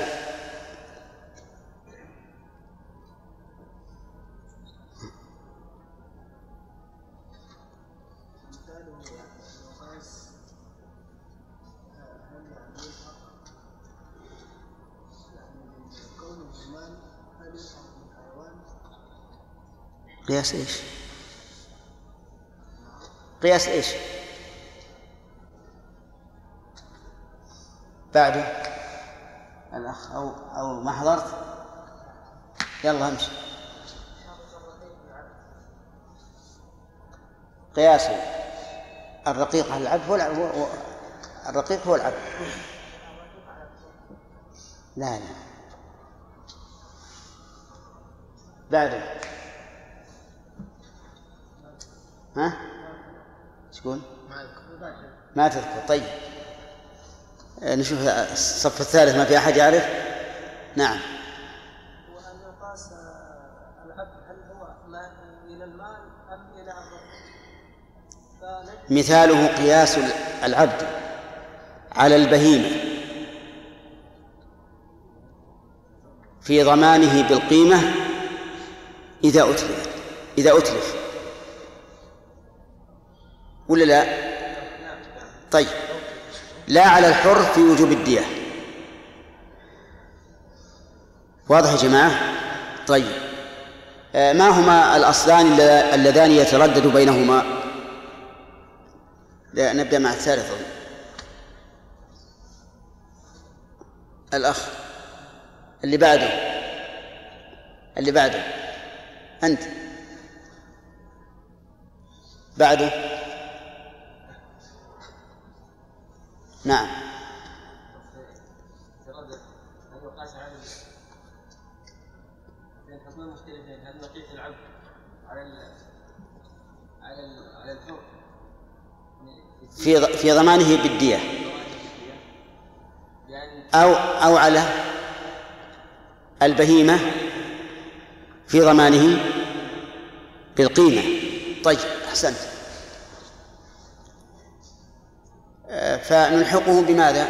قياس ايش؟ قياس ايش؟ بعده الأخ أو ما حضرت؟ يلا امشي. قياس الرقيق على العبد هو الرقيق هو العبد. لا بعده ها؟ تقول؟ ما تذكر. طيب نشوف الصف الثالث. ما في أحد يعرف؟ نعم. وأن يقاس العبد هل هو إلى المال أم إلى الرقيق؟ مثاله قياس العبد على البهيمة في ضمانه بالقيمة إذا أتلف ولا لا؟ طيب لا على الحر في وجوب الدية. واضح يا جماعة؟ طيب ما هما الأصلان اللذان يتردد بينهما؟ نبدأ مع الثالث. الأخ اللي بعده أنت بعده. نعم. هل يقاس على الحكم مختلفين؟ هل نقيس العبد على الحر في ضمانه بالدية أو على البهيمة في ضمانه بالقيمة؟ طيب أحسنت. فنلحقه بماذا؟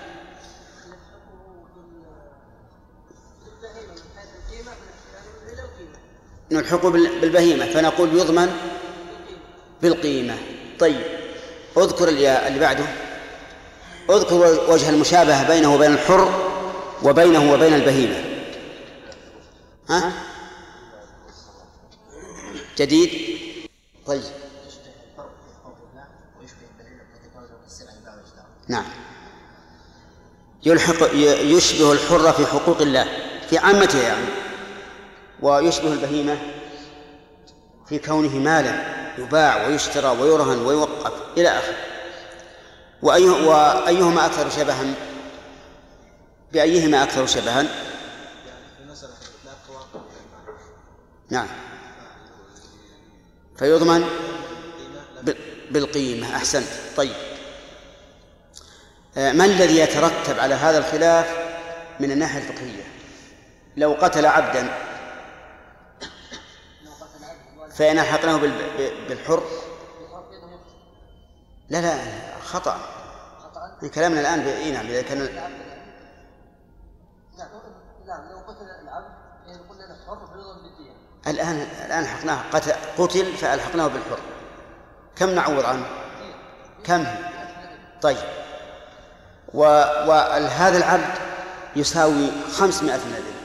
نلحقه بالبهيمة فنقول يضمن بالقيمة. طيب اذكر اللي بعده. اذكر وجه المشابهة بينه وبين الحر وبينه وبين البهيمة. ها؟ جديد. طيب نعم. يشبه الحر في حقوق الله في عامته يعني، ويشبه البهيمة في كونه مالا يباع ويشترى ويرهن ويوقف إلى آخره. وأيهما أكثر شبها؟ بأيهما أكثر شبها؟ نعم فيضمن بالقيمة. أحسنت. طيب ما الذي يترتب على هذا الخلاف من الناحية الفقهية؟ لو قتل عبدا فإن ألحقناه بالحر؟ لا خطأ. كلامنا الآن نعم إذا كان لو قتل العبد قلنا الحر فيضمن بالدية. الآن ألحقناه قتل فألحقناه بالحر، كم نعوض عنه؟ كم؟ طيب وهذا العبد يساوي 500 من الإبل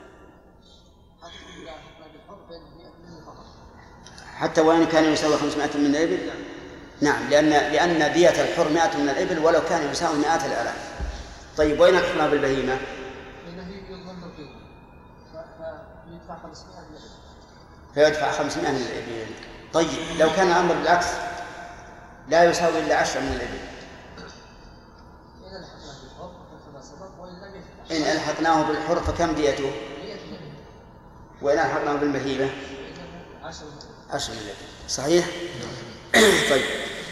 حتى وإن كان يساوي 500 من الإبل. نعم لأن دية الحر 100 من الإبل ولو كان يساوي مئات الآلاف. طيب وين ألحقناه بالبهيمة؟ فيدفع 500 من الإبل. طيب لو كان الأمر بالعكس لا يساوي إلا 10 من الإبل، إن ألحقناه بالحر فكم ديته؟ وإن ألحقناه بالمهيبة 10 مليون. صحيح؟ طيب.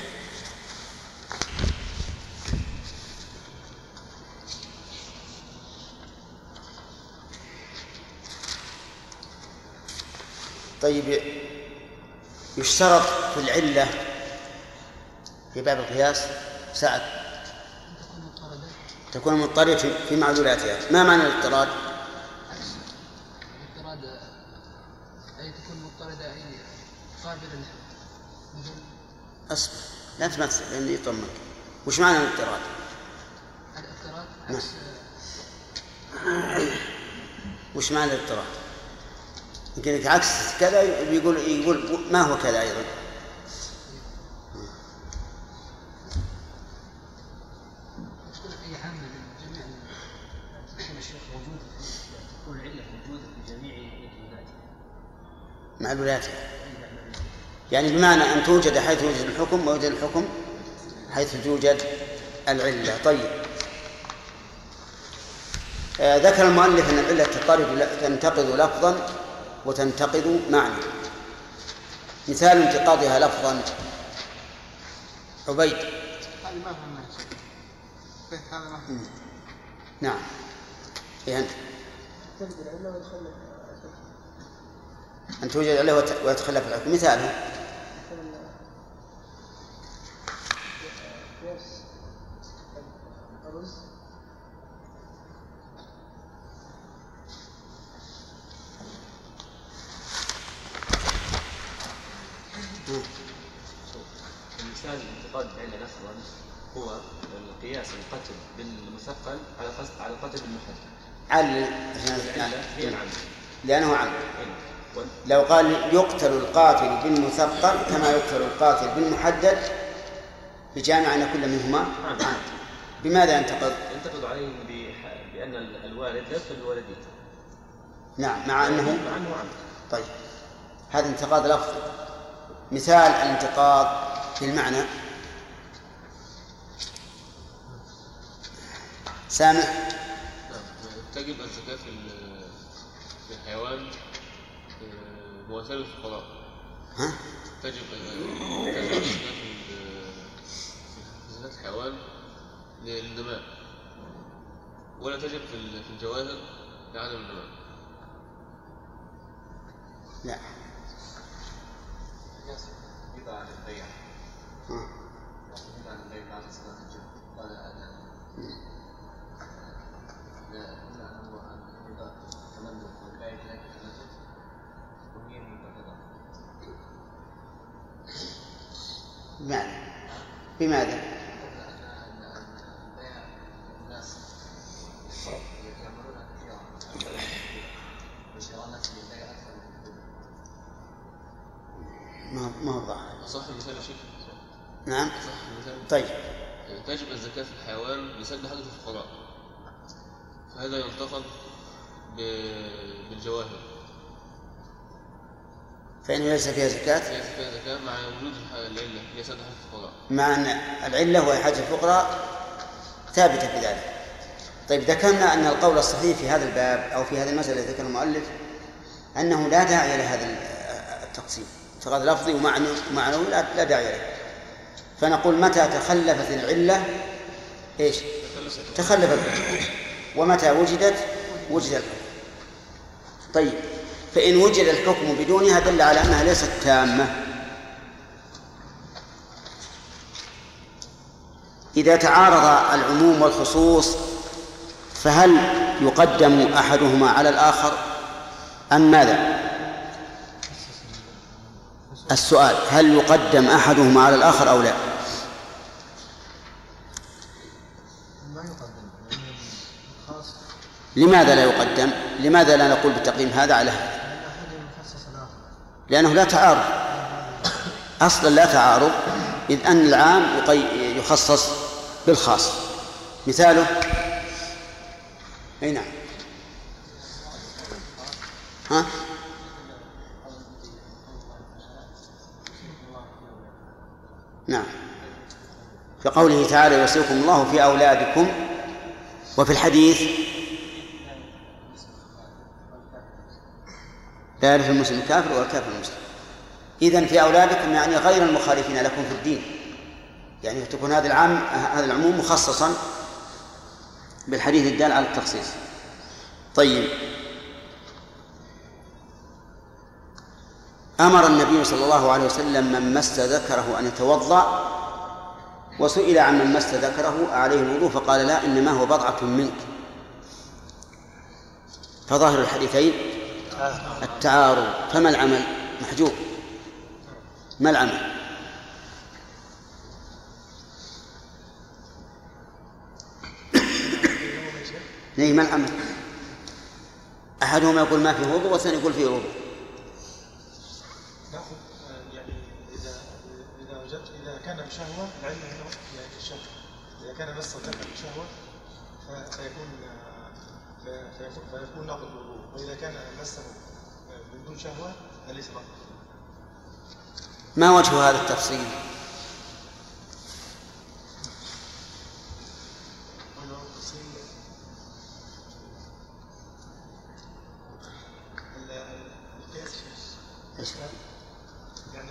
طيب، يشترط في العلة في باب القياس سعد تكون مضطردة في معلولاتها. ما معنى الاضطراد؟ الاضطراد أي تكون مضطردة أي قابلة أصبر لا تمثل لأني يطمك. وش معنى الاضطراد؟ الاضطراد نعم. وش معنى الاضطراد؟ يمكن عكس كذا يقول ما هو كذا أيضا. أي حامل جميع الشيخ موجود تكون العلة موجودة في جميع معلولاتها، يعني بمعنى أن توجد حيث يوجد الحكم ويوجد الحكم حيث توجد العلة. طيب، ذكر المؤلف أن العلة تنتقض لفظا وتنتقض معنى. مثال انتقاضها لفظا عبيد. هذه ما فهمناها شيء. هذا ما فهمناه. نعم. يعني أن توجد عليه ويتخلف الحكم. مثاله المثال انتقاد العلة لفظا هو القياس القتل بالمثقل على القتل بالمحدد. علل هي العمل لأنه عمل. لو قال يقتل القاتل بالمثقل كما يقتل القاتل بالمحدد بجامع أن كل منهما عمد. بماذا ينتقض؟ ينتقض عليه بأن الوالد لا يقتل الوالدين. نعم، مع أنه عمد. طيب، هذا انتقاض لفظي. مثال الانتقاض في المعنى سامح. تجب الزكاة في الحيوان مواساة للفقراء. ها؟ تجب الزكاة في زكاة الحيوان للنماء، ولا تجب في الجواهر لعدم النماء. لا. يبقى عن البيع. يبقى عن البيع بعد صلاة الجمعة. قال لا هو يبقى تملك والبيع هناك تملك وهي بماذا؟ بماذا؟ البيع الناس يعملونها كثيرا وشراء الناس للبيع أكثر من ما هو ظاهر. صح المثال يا شيخ؟ نعم. صح المثال. طيب، تجب الزكاة في الحيوان لسد حاجة الفقراء، فهذا ينتقض بالجواهر. فإنه ليس فيها زكاة. ليس فيها زكاة مع وجود العلة هي سد حاجة الفقراء. مع أن العلة وهي حاجة الفقراء ثابتة في ذلك. طيب، ذكرنا أن القول الصحيح في هذا الباب أو في هذه المسألة التي ذكر المؤلف أنه لا داعي لهذا التقسيم، انتقاض لفظي ومعنوي لا داعي له. فنقول متى تخلفت العلة إيش؟ تخلف الحكم، ومتى وجد الحكم. طيب، فإن وجد الحكم بدونها دل على أنها ليست تامة. إذا تعارض العموم والخصوص فهل يقدم أحدهما على الآخر أم ماذا؟ السؤال هل يقدم أحدهما على الآخر أو لا؟ لماذا لا يقدم؟ لماذا لا نقول بتقديم هذا على هذا؟ لأنه لا تعارض أصلا، لا تعارض، إذ أن العام يخصص بالخاص. مثاله أي نعم. ها؟ نعم، في قوله تعالى يوصيكم الله في أولادكم، وفي الحديث لا يرث المسلم الكافر ولا الكافر المسلم. إذن في أولادكم يعني غير المخالفين لكم في الدين، يعني تكون هذا العموم مخصصا بالحديث الدال على التخصيص. طيب، أمر النبي صلى الله عليه وسلم من مس ذكره أن يتوضأ، وسئل عن من مس ذكره عليه الوضوء فقال لا، إنما هو بضعة منك. فظاهر الحديثين التعارض، فما العمل؟ محجوب. ما العمل؟ ما العمل؟ أحدهما يقول ما فيه وضوء والثاني يقول فيه وضوء. نأخذ يعني إذا كان بشهوة العلم هنا يعني الشهوة، إذا كان مس الذكر بشهوة فيكون ناقض الوضوء، وإذا كان مسه من دون شهوة فليس ناقض. ما وجه هذا التفصيل؟ يعني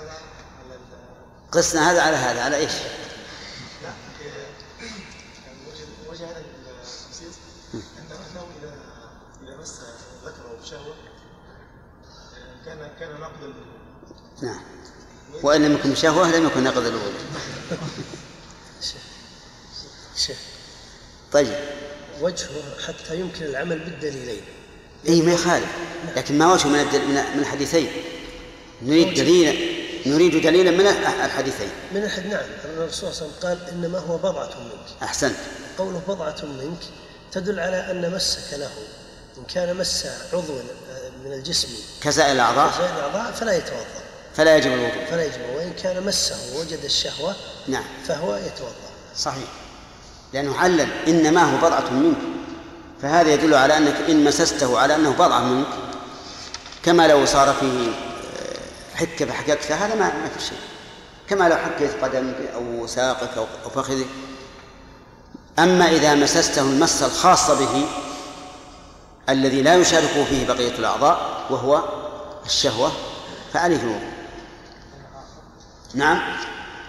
قسنا هذا على هذا على ايش؟ لا يعني وجه هذا التخصيص انه اذا مس ذكره بشهوه كان نقض الوضوء. نعم، وان لم يكن بشهوه لم يكن نقض الوضوء. طيب، وجهه حتى يمكن العمل بالدليلين. اي ما يخالف، لكن ما وجهه من الحديثين؟ نريد دليلا من الحديثين. من الحديث نعم، الرسول صلى الله عليه وسلم قال إنما هو بضعة منك. أحسنت. قوله بضعة منك تدل على أن مسك له، إن كان مس عضو من الجسم كسائر الأعضاء فلا يتوضأ، فلا يجب الوضوء، فلا يجب. وإن كان مسه ووجد الشهوة نعم فهو يتوضأ. صحيح، لأنه علل إنما هو بضعة منك، فهذا يدل على أنك إن مسسته على أنه بضعة منك، كما لو صار فيه حكة فحككت هذا ما في شيء، كما لو حكيت قدمك أو ساقك أو فخذك. أما إذا مسسته المسة الخاصة به الذي لا يشاركه فيه بقية الأعضاء وهو الشهوة فعليه الوضوء. نعم،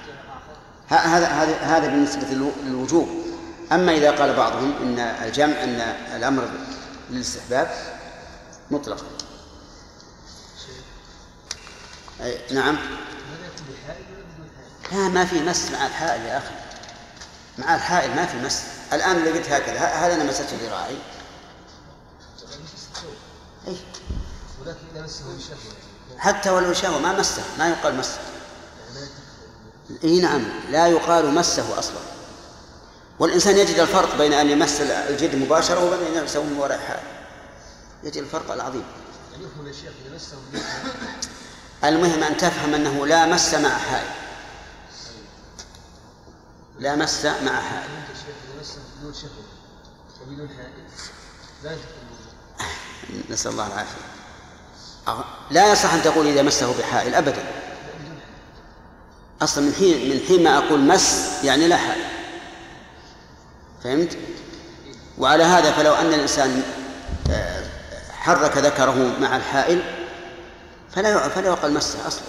هذا بالنسبة للوجوب. أما إذا قال بعضهم إن الجمع أن الأمر للاستحباب مطلق. نعم، لا ما في مس مع الحائل يا أخي، مع الحائل ما في مس. الآن اللي قلت هكذا هذا أنا مسته ذراعي حتى ولو شهوة ما مسه، ما يقال مسه. نعم، لا يقال مسه أصلا. والإنسان يجد الفرق بين أن يمس الجلد مباشرة وبين أن يمسه من وراء حائل، يجد الفرق العظيم. المهم أن تفهم أنه لا مس مع حائل، لا مس مع حائل. نسأل الله العافية. لا يصح أن تقول إذا مسه بحائل أبدا، أصلا من حين ما أقول مس يعني لا حائل، فهمت؟ وعلى هذا فلو أن الإنسان حرك ذكره مع الحائل فلا يقال مسه أصلا.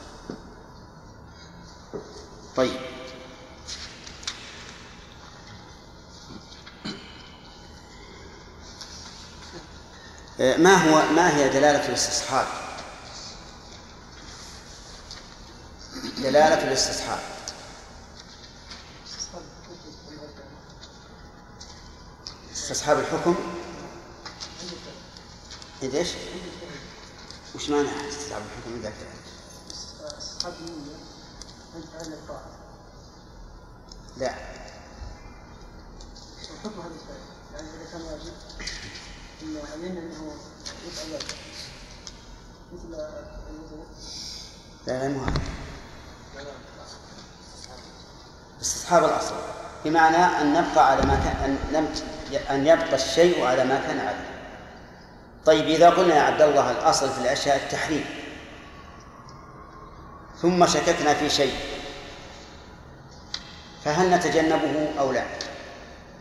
طيب، ما هي دلالة الاستصحاب؟ دلالة الاستصحاب استصحاب الحكم. ايش؟ وش معنى استصحاب الحكم إذا استصحاب النية عند فعل الطاعة؟ لا، الحكم هذا الفعل يعني إذا كان واجب أن ينوي أنه يفعل ذلك مثل الوضوء. لا مهم. استصحاب الأصل بمعنى أن نبقى على ما كان، أن يبقى الشيء على ما كان عليه. طيب، إذا قلنا يا عبد الله الأصل في الأشياء التحريم ثم شككنا في شيء فهل نتجنبه أو لا؟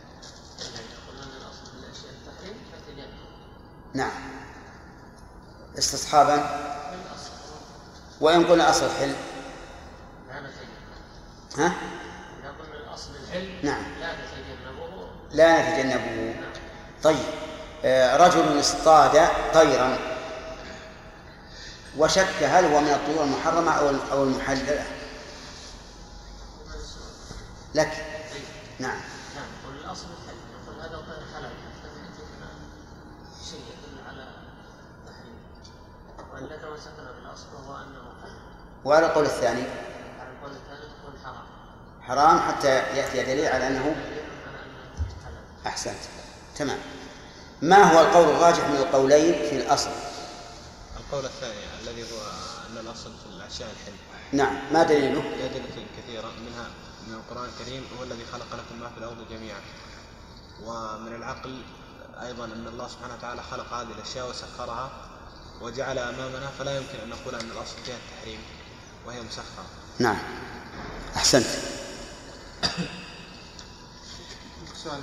نعم، استصحابا. وإن قلنا أصل الحل ها؟ إذا قلنا الأصل الحل نعم لا نتجنبه. طيب رجل اصطاد طيرا وشك هل هو من الطيور المحرمة أو المحللة لك. نعم. والأصل الحل نقول هذا طير حلال شيء يدل على تحريم وإلا تمسكنا بالأصل وهو أنه حلال. وعلى القول الثاني على القول الثالث يكون حرام حتى يأتي دليل على أنه أحسنت. تمام. ما هو القول الراجح من القولين في الأصل؟ القول الثاني الذي هو أن الأصل في الأشياء الحل. نعم. ما دليله؟ أدلة كثيرة منها من القرآن الكريم هو الذي خلق لكم ما في الأرض جميعا، ومن العقل أيضا أن الله سبحانه وتعالى خلق هذه الأشياء وسخرها وجعل أمامنا، فلا يمكن أن نقول أن الأصل فيها التحريم وهي مسخرة. نعم. أحسنت. سؤال.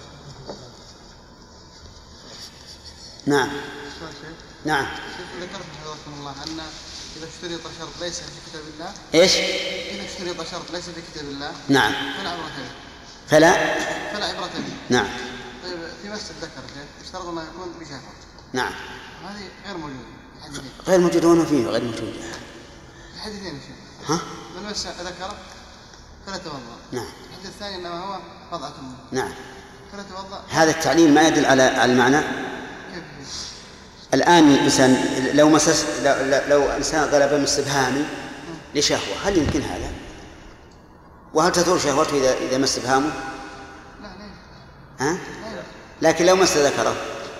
نعم. نعم. ذكرت حفظكم الله أن إذا اشترط شرط ليس في كتاب الله. إيش؟ إذا اشترط شرط ليس في كتاب الله. نعم. فلا عبرة به. فلا عبرة به. نعم. طيب في مس الذكر اشترط أنه يكون بشهوة. نعم. هذه غير موجودة. غير موجود هنا فيه غير موجود. الحديثين شيخ. ها؟ من مس ذكر فلا توضأ. نعم. الحديث الثاني إنما هو وضعة الماء. نعم. فلا توضأ. هذا التعليل ما يدل على المعنى. كيف؟ الآن إنسان لو إنسان غلب من استبهامي لشهوة هل يمكن هذا؟ وهل تثور شهوته إذا مس استبهامه؟ لا. ها؟ لكن لو مس ذكره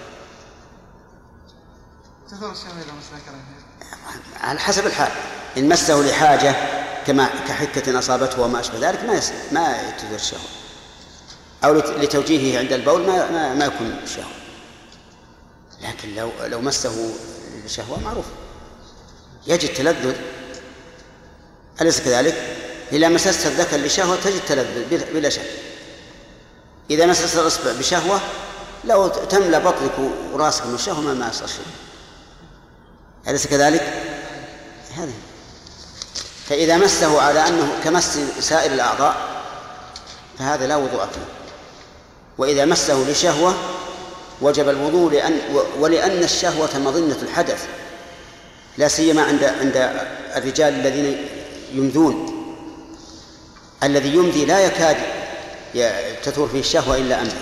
تثور الشهوة إذا مس ذكره. على حسب الحال. إن مسه لحاجة كحكة أصابته وما أشبه ذلك ما تثور الشهوة، أو لتوجيهه عند البول ما يكون الشهوة. لكن لو مسه الشهوة معروف يجد تلذذ، أليس كذلك؟ إذا مسست الذكر لشهوة تجد تلذذ بلا شك. إذا مسست الإصبع بشهوة لو تملأ بطنك وراسك من الشهوة ما يصير شيء، أليس كذلك؟ هذا. فإذا مسه على أنه كمس سائر الأعضاء فهذا لا وضوء فيه. وإذا مسه لشهوة وجب الوضوء ولأن الشهوة مظنة الحدث، لا سيما عند الرجال الذين يمذون. الذي يمذي لا يكاد تثور فيه الشهوة إلا أمذي.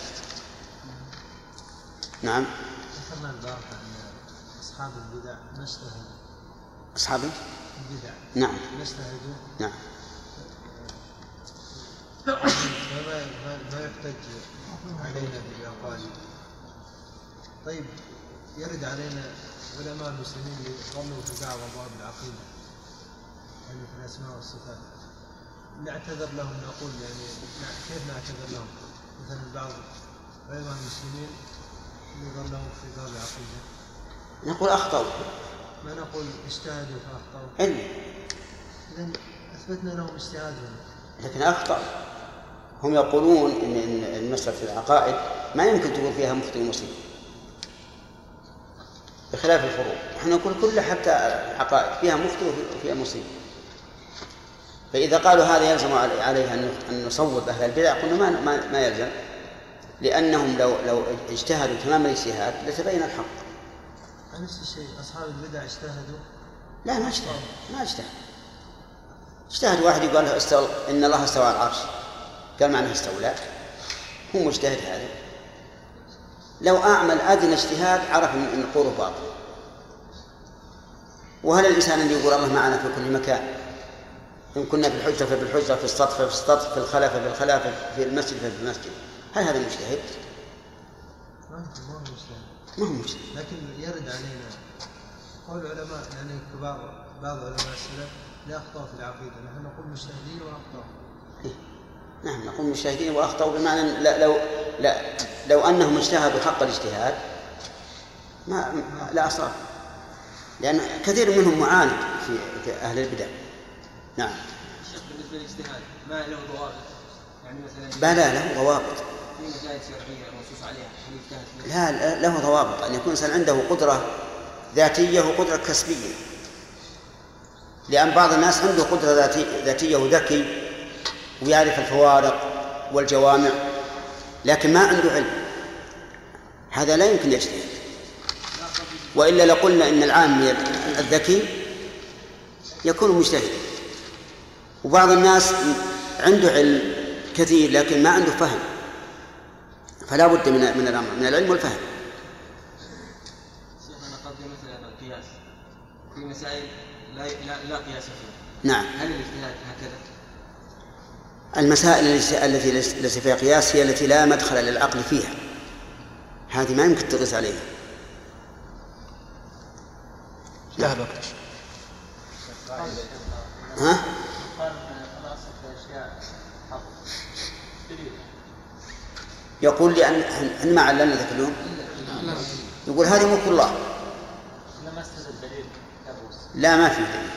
نعم. ذكرنا البارحة أن أصحاب البدع ما اجتهدوا. أصحاب البدع. نعم. ما اجتهدوا. نعم. ما يحتج علينا بالأقوال. طيب يرد علينا علماء المسلمين يظنوا في بعض أبواب العقيدة يعني في الأسماء والصفات، نعتذر لهم نقول يعني كيف نعتذر لهم؟ مثلا بعض علماء المسلمين نظر لهم في باب العقيدة نقول أخطأوا، ما نقول اجتهدوا فأخطأوا. إذن أثبتنا لهم اجتهادهم لكن أخطأوا. هم يقولون إن المسألة في العقائد ما يمكن تقول فيها مخطئ مسلم بخلاف الفروع. نحن نقول كل حتى العقائد فيها مخطئ وفيها مسلم. فإذا قالوا هذا يلزم عليه أن نصوب أهل البدع قلنا ما يلزم، لأنهم لو اجتهدوا تمام الاجتهاد لتبين الحق. نفس الشيء أصحاب البدع اجتهدوا؟ لا ما اجتهد واحد يقول له إن الله استوى على العرش، قال معناه استولى، هو مجتهد هذا. لو أعمل أدنى اجتهاد عرف أن قوله باطل. وهل الإنسان اللي يقول الله معنا في كل مكان، إن كنا في الحجرة ففي الحجرة، في السطح ففي السطح، في الخلافة في الخلافة، في المسجد ففي المسجد، هل هذا مجتهد؟ ما هو مجتهد. لكن يرد علينا قول العلماء يعني كبار بعض علماء السلف لا أخطأوا في العقيدة، نحن نقول مجتهدين وأخطأوا. نحن نقول مجتهدين وأخطأوا بمعنى لو أنهم اجتهدوا حق الاجتهاد لا أصاب، لأن كثير منهم معاند في أهل البدع. نعم. بالنسبة للاجتهاد ما له ضوابط؟ يعني مثلا بلى له ضوابط. في مسائل شرعية منصوص عليها لا له ضوابط. أن يكون إنسان عنده قدرة ذاتية وقدرة كسبية، لأن بعض الناس عنده قدرة ذاتية وذكي ويعرف الفوارق والجوامع، لكن ما عنده علم، هذا لا يمكن يجتهد. وإلا لقلنا إن العامي الذكي يكون مجتهدا، وبعض الناس عنده علم كثير لكن ما عنده فهم، فلا بد من الأمر من العلم والفهم. شيخنا قد مثل القياس في مسائل لا قياس فيها. نعم. هل الاجتهاد هكذا؟ المسائل التي ليس فيها قياس هي التي لا مدخل للعقل فيها، هذه ما يمكن تقيس عليها. لا الوقت. ها؟ يقول لي أن ما علمنا ذاك اليوم، يقول هذه ملك الله. لا ما في دليل.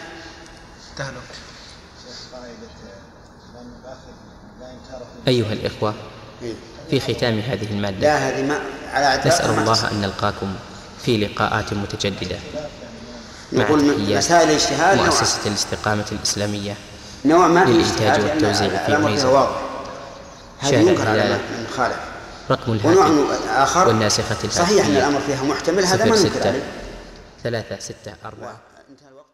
أيها الإخوة، في ختام هذه المادة لا هذه ما على نسأل الله أن نلقاكم في لقاءات متجددة مع مسائل الاجتهاد مؤسسة الاستقامة الإسلامية نوع ما للإنتاج والتوزيع في ميزان شاهد الهلال رقم الهاتف والناسخة الهاتفية صحيح أن الأمر فيها محتمل، هذا ما ننكر عليه. 364